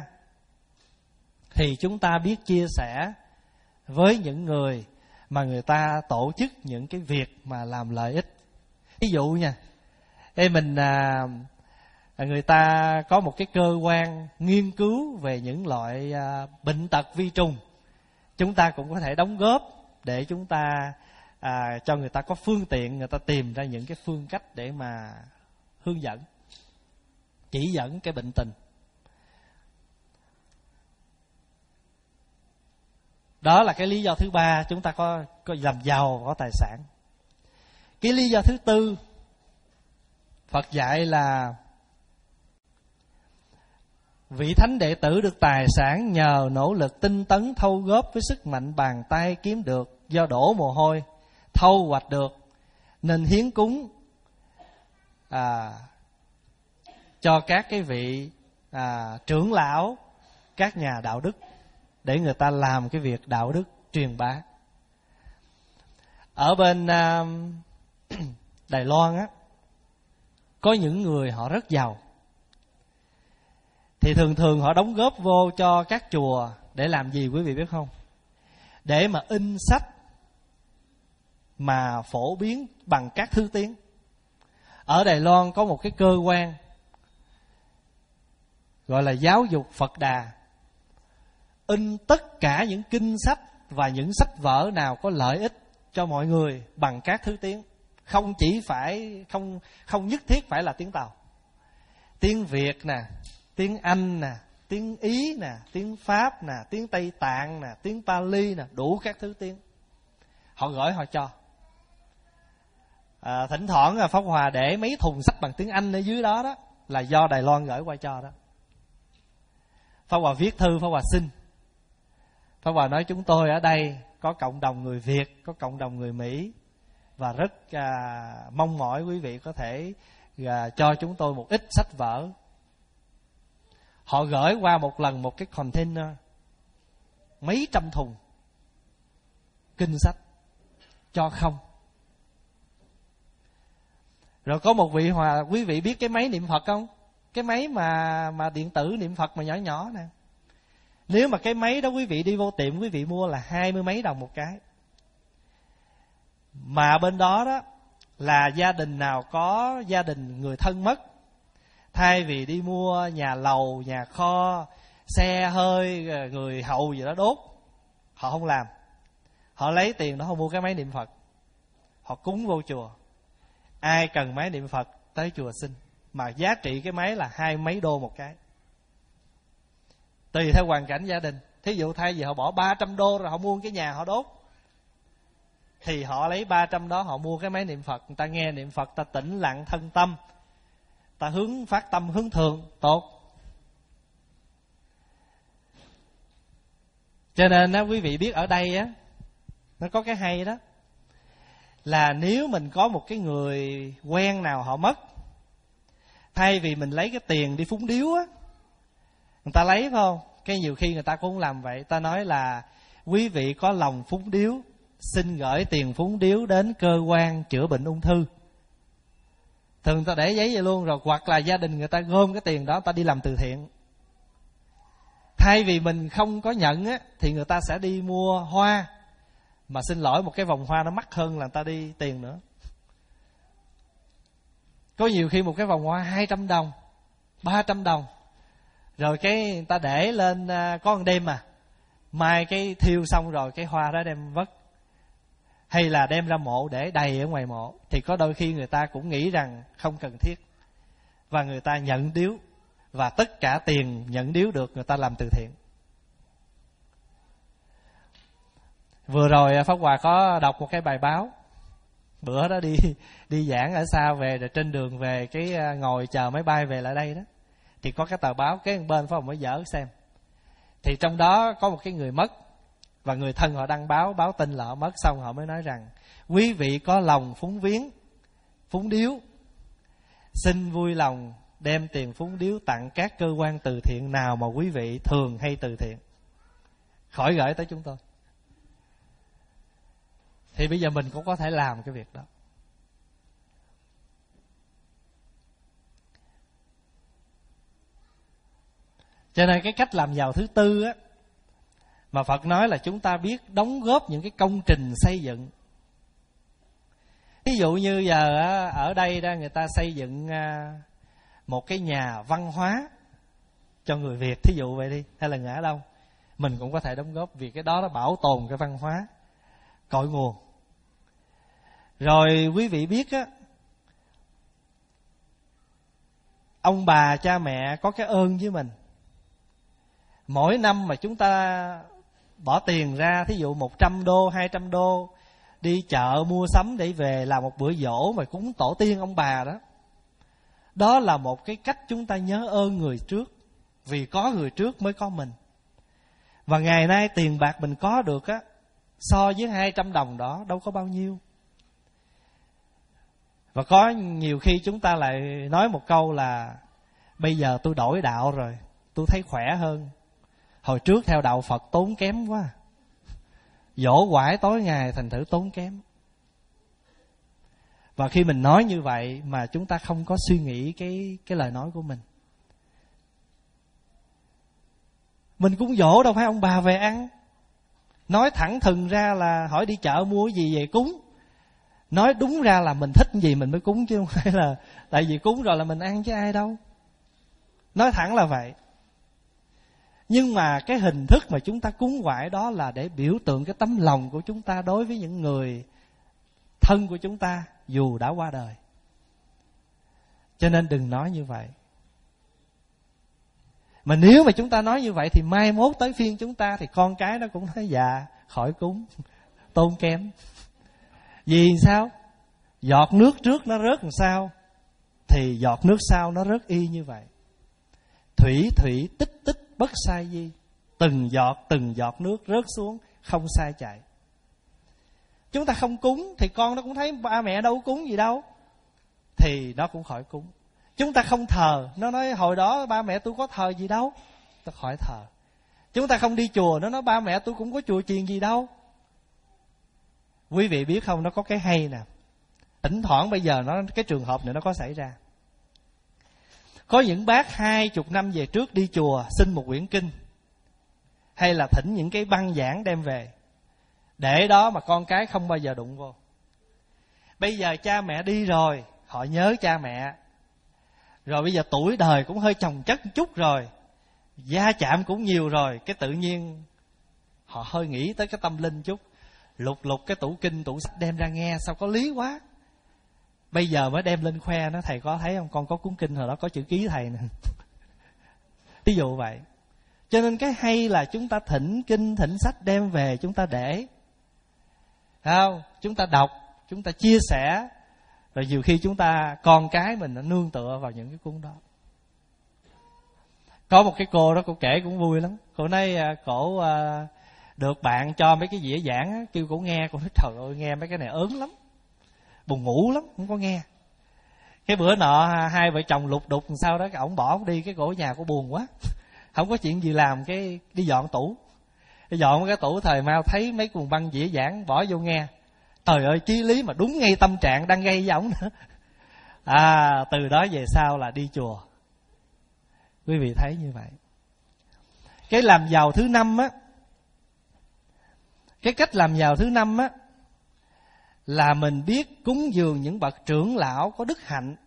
thì chúng ta biết chia sẻ với những người mà người ta tổ chức những cái việc mà làm lợi ích. Ví dụ nha, đây mình à, người ta có một cái cơ quan nghiên cứu về những loại à, bệnh tật vi trùng, chúng ta cũng có thể đóng góp để chúng ta à, cho người ta có phương tiện, người ta tìm ra những cái phương cách để mà hướng dẫn, chỉ dẫn cái bệnh tình. Đó là cái lý do thứ ba, chúng ta có, có làm giàu, có tài sản. Cái lý do thứ tư Phật dạy là vị thánh đệ tử được tài sản nhờ nỗ lực tinh tấn thâu góp với sức mạnh bàn tay kiếm được, do đổ mồ hôi thâu hoạch được, nên hiến cúng à, cho các cái vị à, trưởng lão, các nhà đạo đức, để người ta làm cái việc đạo đức truyền bá. Ở bên à, Đài Loan á, có những người họ rất giàu, thì thường thường họ đóng góp vô cho các chùa để làm gì quý vị biết không? Để mà in sách mà phổ biến bằng các thứ tiếng. Ở Đài Loan có một cái cơ quan gọi là Giáo dục Phật Đà. in tất cả những kinh sách và những sách vở nào có lợi ích cho mọi người bằng các thứ tiếng. Không chỉ phải không không nhất thiết phải là tiếng Tàu. Tiếng Việt nè, tiếng Anh nè, tiếng Ý nè, tiếng Pháp nè, tiếng Tây Tạng nè, tiếng Pali nè, đủ các thứ tiếng. Họ gửi họ cho. À, thỉnh thoảng Pháp Hòa để mấy thùng sách bằng tiếng Anh ở dưới đó đó là do Đài Loan gửi qua cho đó. Pháp Hòa viết thư, Pháp Hòa xin. Pháp Hòa nói chúng tôi ở đây có cộng đồng người Việt, có cộng đồng người Mỹ, và rất à, mong mỏi quý vị có thể à, cho chúng tôi một ít sách vở. Họ gửi qua một lần một cái container mấy trăm thùng kinh sách cho không. Rồi có một vị hòa, quý vị biết cái máy niệm Phật không? Cái máy mà mà điện tử niệm Phật mà nhỏ nhỏ nè. Nếu mà cái máy đó quý vị đi vô tiệm, quý vị mua là hai mươi mấy đồng một cái. Mà bên đó đó là gia đình nào có gia đình người thân mất, thay vì đi mua nhà lầu, nhà kho, xe hơi, người hầu gì đó đốt, họ không làm. Họ lấy tiền đó họ mua cái máy niệm Phật, họ cúng vô chùa. Ai cần máy niệm Phật tới chùa xin. Mà giá trị cái máy là hai mấy đô một cái, tùy theo hoàn cảnh gia đình. Thí dụ thay vì họ bỏ ba trăm đô rồi họ mua cái nhà họ đốt, thì họ lấy ba trăm đó họ mua cái máy niệm Phật. Người ta nghe niệm Phật, ta tĩnh lặng thân tâm, ta hướng phát tâm hướng thượng, tốt. Cho nên á, quý vị biết ở đây á, nó có cái hay đó, là nếu mình có một cái người quen nào họ mất, thay vì mình lấy cái tiền đi phúng điếu á, người ta lấy phải không? Cái nhiều khi người ta cũng không làm vậy. Ta nói là quý vị có lòng phúng điếu, xin gửi tiền phúng điếu đến cơ quan chữa bệnh ung thư. Thường người ta để giấy vậy luôn rồi. Hoặc là gia đình người ta gom cái tiền đó, ta đi làm từ thiện. Thay vì mình không có nhận á, thì người ta sẽ đi mua hoa. Mà xin lỗi, một cái vòng hoa nó mắc hơn là người ta đi tiền nữa. Có nhiều khi một cái vòng hoa hai trăm đồng, ba trăm đồng. Rồi cái người ta để lên, có một đêm mà mai cái thiêu xong rồi cái hoa đó đem vất, hay là đem ra mộ để đầy ở ngoài mộ. Thì có đôi khi người ta cũng nghĩ rằng không cần thiết, và người ta nhận điếu, và tất cả tiền nhận điếu được người ta làm từ thiện. Vừa rồi Pháp Hòa có đọc một cái bài báo. Bữa đó đi đi giảng ở xa về, rồi trên đường về cái ngồi chờ máy bay về lại đây đó, thì có cái tờ báo cái bên Pháp Hòa mới dở xem. Thì trong đó có một cái người mất, và người thân họ đăng báo, báo tin là họ mất. Xong họ mới nói rằng quý vị có lòng phúng viếng, phúng điếu, xin vui lòng đem tiền phúng điếu tặng các cơ quan từ thiện nào mà quý vị thường hay từ thiện, khỏi gửi tới chúng tôi. Thì bây giờ mình cũng có thể làm cái việc đó. Cho nên cái cách làm giàu thứ tư á, mà Phật nói là chúng ta biết đóng góp những cái công trình xây dựng. Ví dụ như giờ á, ở đây đó người ta xây dựng một cái nhà văn hóa cho người Việt, thí dụ vậy đi, hay là người Á Đông, mình cũng có thể đóng góp, vì cái đó nó bảo tồn cái văn hóa cội nguồn. Rồi quý vị biết á, ông bà cha mẹ có cái ơn với mình. Mỗi năm mà chúng ta bỏ tiền ra, thí dụ một trăm đô, hai trăm đô, đi chợ mua sắm để về làm một bữa giỗ mà cúng tổ tiên ông bà đó, đó là một cái cách chúng ta nhớ ơn người trước. Vì có người trước mới có mình. Và ngày nay tiền bạc mình có được á, so với hai trăm đồng đó đâu có bao nhiêu. Và có nhiều khi chúng ta lại nói một câu là bây giờ tôi đổi đạo rồi, tôi thấy khỏe hơn. Hồi trước theo đạo Phật tốn kém quá, dỗ quải tối ngày thành thử tốn kém. Và khi mình nói như vậy mà chúng ta không có suy nghĩ cái, cái lời nói của mình. Mình cúng dỗ đâu phải ông bà về ăn. Nói thẳng thừng ra là hỏi đi chợ mua cái gì về cúng. Nói đúng ra là mình thích gì mình mới cúng, chứ không phải là tại vì cúng rồi là mình ăn chứ ai đâu. Nói thẳng là vậy. Nhưng mà cái hình thức mà chúng ta cúng quải đó là để biểu tượng cái tấm lòng của chúng ta đối với những người thân của chúng ta dù đã qua đời. Cho nên đừng nói như vậy. Mà nếu mà chúng ta nói như vậy thì mai mốt tới phiên chúng ta thì con cái nó cũng nói dạ khỏi cúng, tôn kém. Vì sao? Giọt nước trước nó rớt làm sao thì giọt nước sau nó rớt y như vậy. Thủy thủy tích tích bất sai di. Từng giọt từng giọt nước rớt xuống không sai chạy. Chúng ta không cúng thì con nó cũng thấy ba mẹ đâu cúng gì đâu, thì nó cũng khỏi cúng. Chúng ta không thờ, nó nói hồi đó ba mẹ tôi có thờ gì đâu, nó khỏi thờ. Chúng ta không đi chùa, nó nói ba mẹ tôi cũng có chùa chiền gì đâu. Quý vị biết không, nó có cái hay nè. Thỉnh thoảng bây giờ nó cái trường hợp này nó có xảy ra. Có những bác hai chục năm về trước đi chùa xin một quyển kinh, hay là thỉnh những cái băng giảng đem về, để đó mà con cái không bao giờ đụng vô. Bây giờ cha mẹ đi rồi, họ nhớ cha mẹ. Rồi bây giờ tuổi đời cũng hơi chồng chất một chút rồi, gia chạm cũng nhiều rồi, cái tự nhiên họ hơi nghĩ tới cái tâm linh chút. Lục lục cái tủ kinh tủ sách đem ra nghe, sao có lý quá. Bây giờ mới đem lên khoe, nó thầy có thấy không, con có cuốn kinh hồi đó có chữ ký thầy nè. Ví dụ vậy. Cho nên cái hay là chúng ta thỉnh kinh thỉnh sách đem về chúng ta để, không? Chúng ta đọc, chúng ta chia sẻ. Rồi nhiều khi chúng ta, con cái mình nó nương tựa vào những cái cuốn đó. Có một cái cô đó, cô kể cũng vui lắm. Cô nói cổ được bạn cho mấy cái dĩa giảng, kêu cổ nghe. Cô nói trời ơi nghe mấy cái này ớn lắm, buồn ngủ lắm, không có nghe. Cái bữa nọ hai vợ chồng lục đục sau đó, cái ổng bỏ đi, cái cổ nhà cô buồn quá, không có chuyện gì làm, cái đi dọn tủ. Đi dọn cái tủ thời mau thấy mấy cuồng băng dĩa giảng bỏ vô nghe. Trời ơi chí lý mà đúng ngay tâm trạng đang gây với ổng nữa. À từ đó về sau là đi chùa. Quý vị thấy như vậy. Cái làm giàu thứ năm á, cái cách làm giàu thứ năm á, là mình biết cúng dường những bậc trưởng lão có đức hạnh,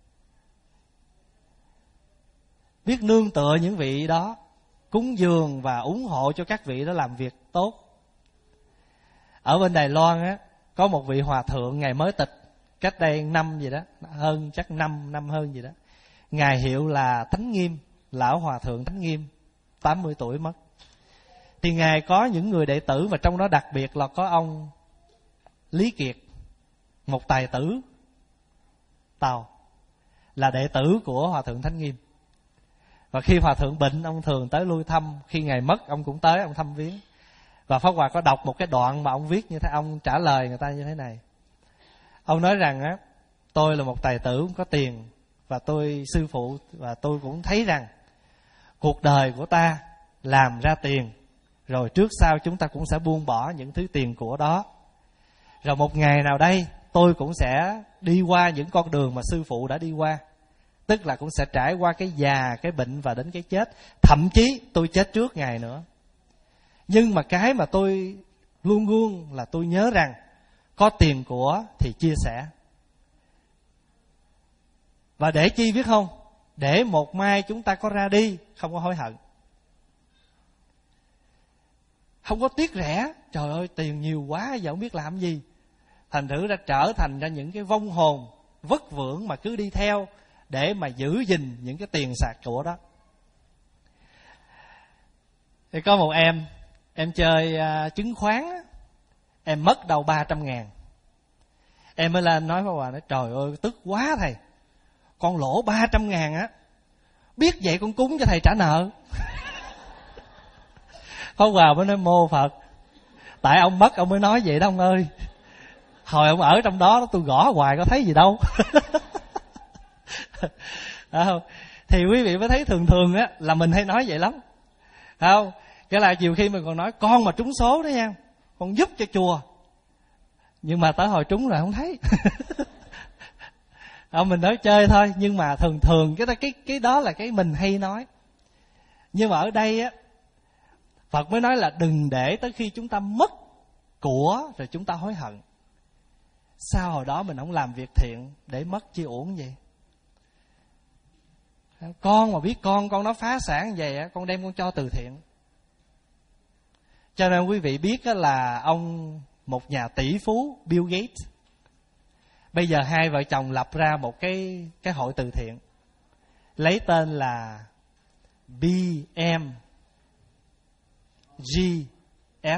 biết nương tựa những vị đó, cúng dường và ủng hộ cho các vị đó làm việc tốt. Ở bên Đài Loan á, có một vị hòa thượng ngày mới tịch, cách đây năm gì đó, hơn chắc năm năm hơn gì đó. Ngài hiệu là Thánh Nghiêm, lão hòa thượng Thánh Nghiêm, tám mươi tuổi mất. Thì ngài có những người đệ tử, mà trong đó đặc biệt là có ông Lý Kiệt, một tài tử Tàu, là đệ tử của hòa thượng Thánh Nghiêm. Và khi hòa thượng bệnh, ông thường tới lui thăm. Khi ngài mất, ông cũng tới, ông thăm viếng. Và Pháp Hòa có đọc một cái đoạn mà ông viết như thế. Ông trả lời người ta như thế này. Ông nói rằng á, tôi là một tài tử không có tiền, và tôi sư phụ, và tôi cũng thấy rằng cuộc đời của ta làm ra tiền, rồi trước sau chúng ta cũng sẽ buông bỏ những thứ tiền của đó. Rồi một ngày nào đây tôi cũng sẽ đi qua những con đường mà sư phụ đã đi qua. Tức là cũng sẽ trải qua cái già, cái bệnh và đến cái chết. Thậm chí tôi chết trước ngài nữa. Nhưng mà cái mà tôi luôn luôn là tôi nhớ rằng có tiền của thì chia sẻ. Và để chi biết không? Để một mai chúng ta có ra đi không có hối hận, không có tiếc rẻ. Trời ơi tiền nhiều quá giờ không biết làm gì. Thành thử ra trở thành ra những cái vong hồn vất vưởng mà cứ đi theo để mà giữ gìn những cái tiền sạc của đó. Thì có một em, em chơi uh, chứng khoán á, em mất đâu ba trăm ngàn. Em mới lên nói với bà, nói trời ơi tức quá thầy, con lỗ ba trăm ngàn á, biết vậy con cúng cho thầy trả nợ. Pháp Hòa mới nói mô Phật, tại ông mất ông mới nói vậy đó ông ơi. Hồi ông ở trong đó tôi gõ hoài có thấy gì đâu. Không? Thì quý vị mới thấy thường thường á là mình hay nói vậy lắm, không? Cái là nhiều khi mình còn nói con mà trúng số đó nha, con giúp cho chùa, nhưng mà tới hồi trúng rồi không thấy. Không, mình nói chơi thôi, nhưng mà thường thường cái cái cái đó là cái mình hay nói. Nhưng mà ở đây á, Phật mới nói là đừng để tới khi chúng ta mất của rồi chúng ta hối hận. Sao hồi đó mình không làm việc thiện để mất chi uổng vậy? Con mà biết con con nó phá sản như vậy, con đem con cho từ thiện. Cho nên quý vị biết là ông, một nhà tỷ phú Bill Gates, bây giờ hai vợ chồng lập ra một cái cái hội từ thiện, lấy tên là B M G F,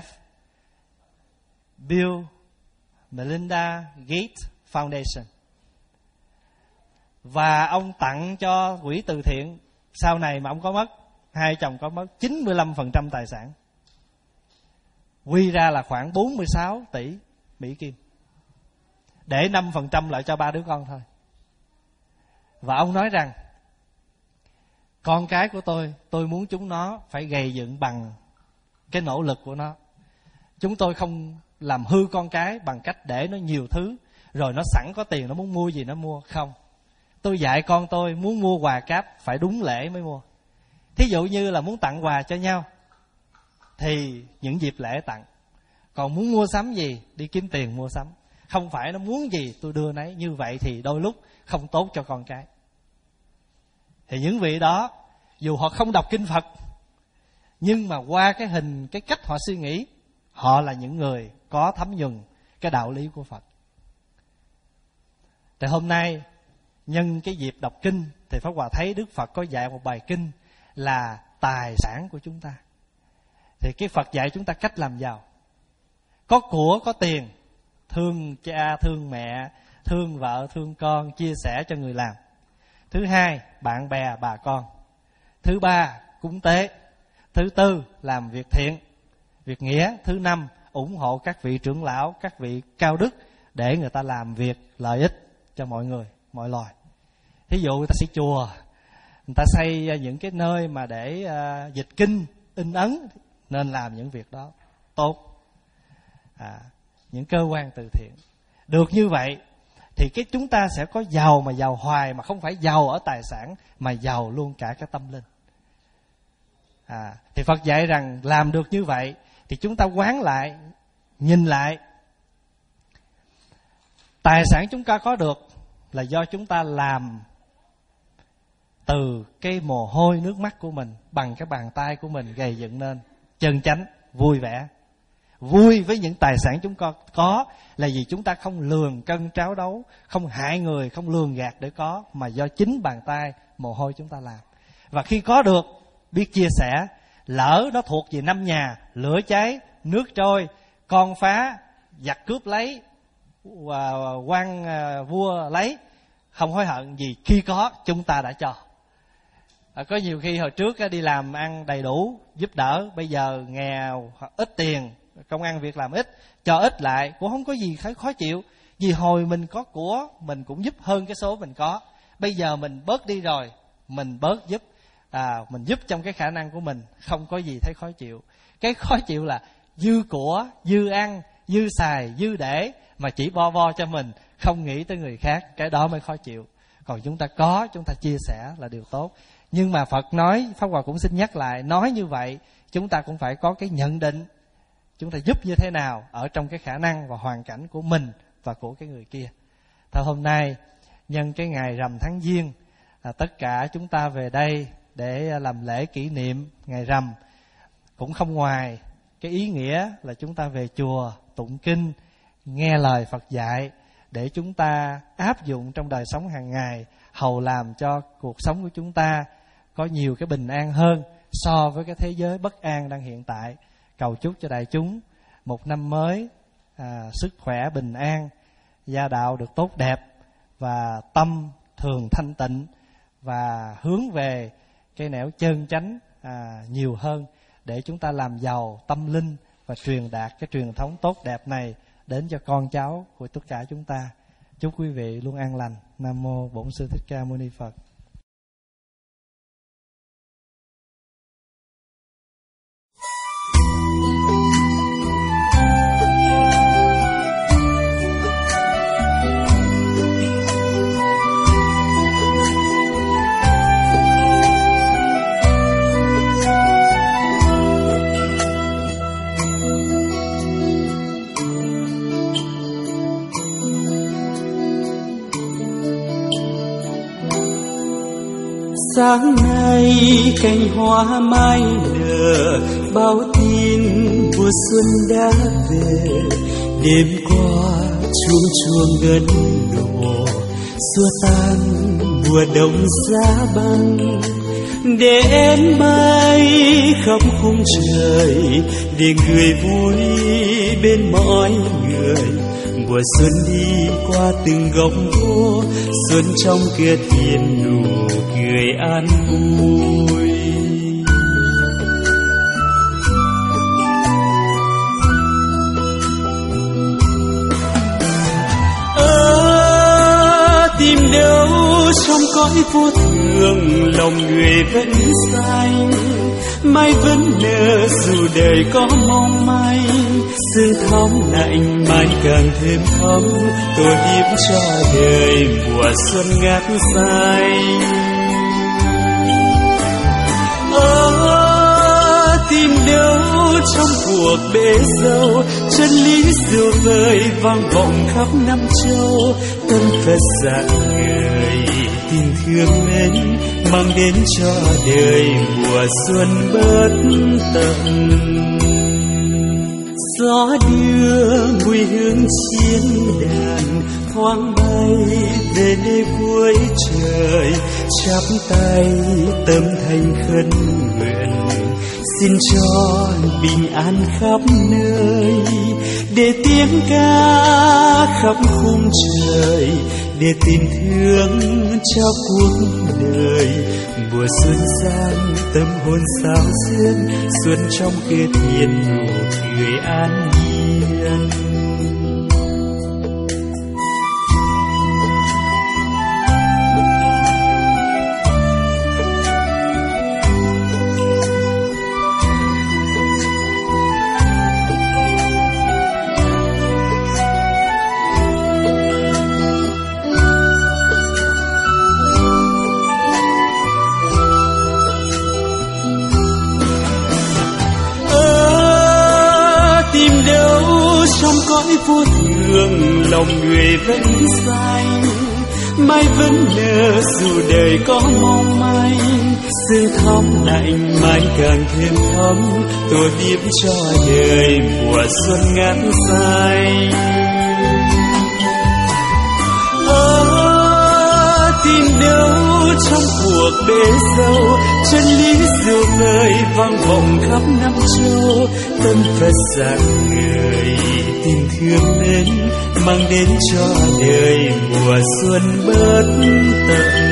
Bill Melinda Gates Foundation. Và ông tặng cho quỹ từ thiện, sau này mà ông có mất, hai chồng có mất, chín mươi lăm phần trăm tài sản, quy ra là khoảng bốn mươi sáu tỷ Mỹ Kim, để năm phần trăm lại cho ba đứa con thôi. Và ông nói rằng con cái của tôi, tôi muốn chúng nó phải gầy dựng bằng cái nỗ lực của nó. Chúng tôi không làm hư con cái bằng cách để nó nhiều thứ, rồi nó sẵn có tiền, nó muốn mua gì nó mua. Không, tôi dạy con tôi muốn mua quà cáp phải đúng lễ mới mua. Thí dụ như là muốn tặng quà cho nhau thì những dịp lễ tặng. Còn muốn mua sắm gì, đi kiếm tiền mua sắm. Không phải nó muốn gì tôi đưa nấy. Như vậy thì đôi lúc không tốt cho con cái. Thì những vị đó, dù họ không đọc kinh Phật, nhưng mà qua cái hình, cái cách họ suy nghĩ, họ là những người có thấm nhuần cái đạo lý của Phật. Thì hôm nay nhân cái dịp đọc kinh, thì Pháp Hòa thấy Đức Phật có dạy một bài kinh là tài sản của chúng ta. Thì cái Phật dạy chúng ta cách làm giàu. Có của, có tiền, thương cha, thương mẹ, thương vợ, thương con, chia sẻ cho người làm. Thứ hai, bạn bè, bà con. Thứ ba, cúng tế. Thứ tư, làm việc thiện, việc nghĩa. Thứ năm, ủng hộ các vị trưởng lão, các vị cao đức, để người ta làm việc lợi ích cho mọi người, mọi loài. Thí dụ người ta xây chùa, người ta xây những cái nơi mà để uh, dịch kinh, in ấn, nên làm những việc đó tốt. À, những cơ quan từ thiện. Được như vậy thì cái chúng ta sẽ có giàu, mà giàu hoài, mà không phải giàu ở tài sản, mà giàu luôn cả cái tâm linh. À, thì Phật dạy rằng làm được như vậy thì chúng ta quán lại, nhìn lại, tài sản chúng ta có được là do chúng ta làm từ cái mồ hôi nước mắt của mình, bằng cái bàn tay của mình gầy dựng nên, chân chánh, vui vẻ. Vui với những tài sản chúng ta có là vì chúng ta không lường cân tráo đấu, không hại người, không lường gạt để có, mà do chính bàn tay, mồ hôi chúng ta làm. Và khi có được, biết chia sẻ. Lỡ nó thuộc về năm nhà, lửa cháy, nước trôi, con phá, giặc cướp lấy, quan vua lấy, không hối hận gì, khi có chúng ta đã cho. À, có nhiều khi hồi trước đi làm ăn đầy đủ, giúp đỡ, bây giờ nghèo, ít tiền, công ăn việc làm ít, cho ít lại cũng không có gì khó chịu. Vì hồi mình có của, mình cũng giúp hơn cái số mình có. Bây giờ mình bớt đi rồi, mình bớt giúp, à, mình giúp trong cái khả năng của mình, không có gì thấy khó chịu. Cái khó chịu là dư của, dư ăn, dư xài, dư để, mà chỉ bo bo cho mình, không nghĩ tới người khác, cái đó mới khó chịu. Còn chúng ta có, chúng ta chia sẻ là điều tốt. Nhưng mà Phật nói, Pháp Hòa cũng xin nhắc lại, nói như vậy chúng ta cũng phải có cái nhận định, chúng ta giúp như thế nào ở trong cái khả năng và hoàn cảnh của mình và của cái người kia. Thôi hôm nay nhân cái ngày rằm tháng Giêng, à, tất cả chúng ta về đây để làm lễ kỷ niệm ngày rằm, cũng không ngoài cái ý nghĩa là chúng ta về chùa tụng kinh, nghe lời Phật dạy, để chúng ta áp dụng trong đời sống hàng ngày, hầu làm cho cuộc sống của chúng ta có nhiều cái bình an hơn so với cái thế giới bất an đang hiện tại. Cầu chúc cho đại chúng một năm mới à, sức khỏe bình an, gia đạo được tốt đẹp, và tâm thường thanh tịnh, và hướng về cái nẻo chân chánh à, nhiều hơn, để chúng ta làm giàu tâm linh và truyền đạt cái truyền thống tốt đẹp này đến cho con cháu của tất cả chúng ta. Chúc quý vị luôn an lành. Nam mô Bổn Sư Thích Ca Mâu Ni Phật. Sáng nay cành hoa mai nở, báo tin mùa xuân đã về. Đêm qua chuông chuông ngân nổ, xua tan mùa đông giá băng. Để em bay khắp khung trời, để người vui bên mọi người. Mùa xuân đi qua từng góc phố, xuân trong kia thiên nụ cười an vui. Ở tìm đâu trong cõi vô thường, lòng người vẫn xanh, mai vẫn nở dù đời có mong manh. Sương thắm lạnh mai càng thêm thắm, tô điểm cho đời mùa xuân ngát xanh. Ở tìm đâu trong cuộc bể dâu, chân lý diệu vời vang vọng khắp năm châu. Tân Phật dạy người tình thương mến, mang đến cho đời mùa xuân bất tận. Gió đưa mùi hương chiến đàn, thoáng bay về nơi cuối trời. Chắp tay tâm thành khấn nguyện, xin cho bình an khắp nơi. Để tiếng ca khắp khung trời, để tình thương cho cuộc đời. Mùa xuân sang tâm hồn sao xuyên, xuân trong kia thiên nụ cười an nhiên. Trong cõi vô thường, lòng người vẫn xanh, mai vẫn nở dù đời có mong manh. Sương thắm lạnh mai càng thêm thắm, tô điểm cho đời mùa xuân ngát xanh. Ở tìm đâu trong cuộc bể dâu, chân lý diệu vời vang vọng khắp năm châu. Tân Phật dạy người tình thương mến, mang đến cho đời mùa xuân bất tận.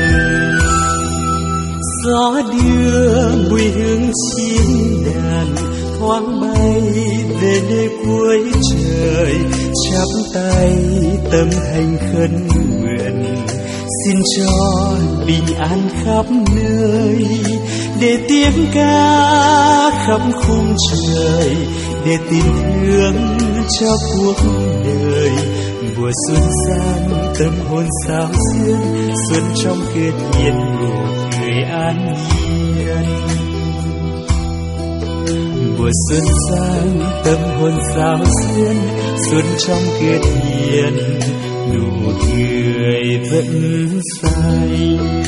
Gió đưa mùi hương chiến đàn, thoáng bay về nơi cuối trời. Chắp tay tâm thành khấn nguyện, xin cho bình an khắp nơi. Để tiếng ca khắp khung trời, để tình thương cho cuộc đời. Mùa xuân sang tâm hồn sao xuyên, xuân trong kia thiên nụ cười an nhiên. Mùa xuân sang tâm hồn sao xuyên, xuân trong kia thiên nụ cười vẫn xanh.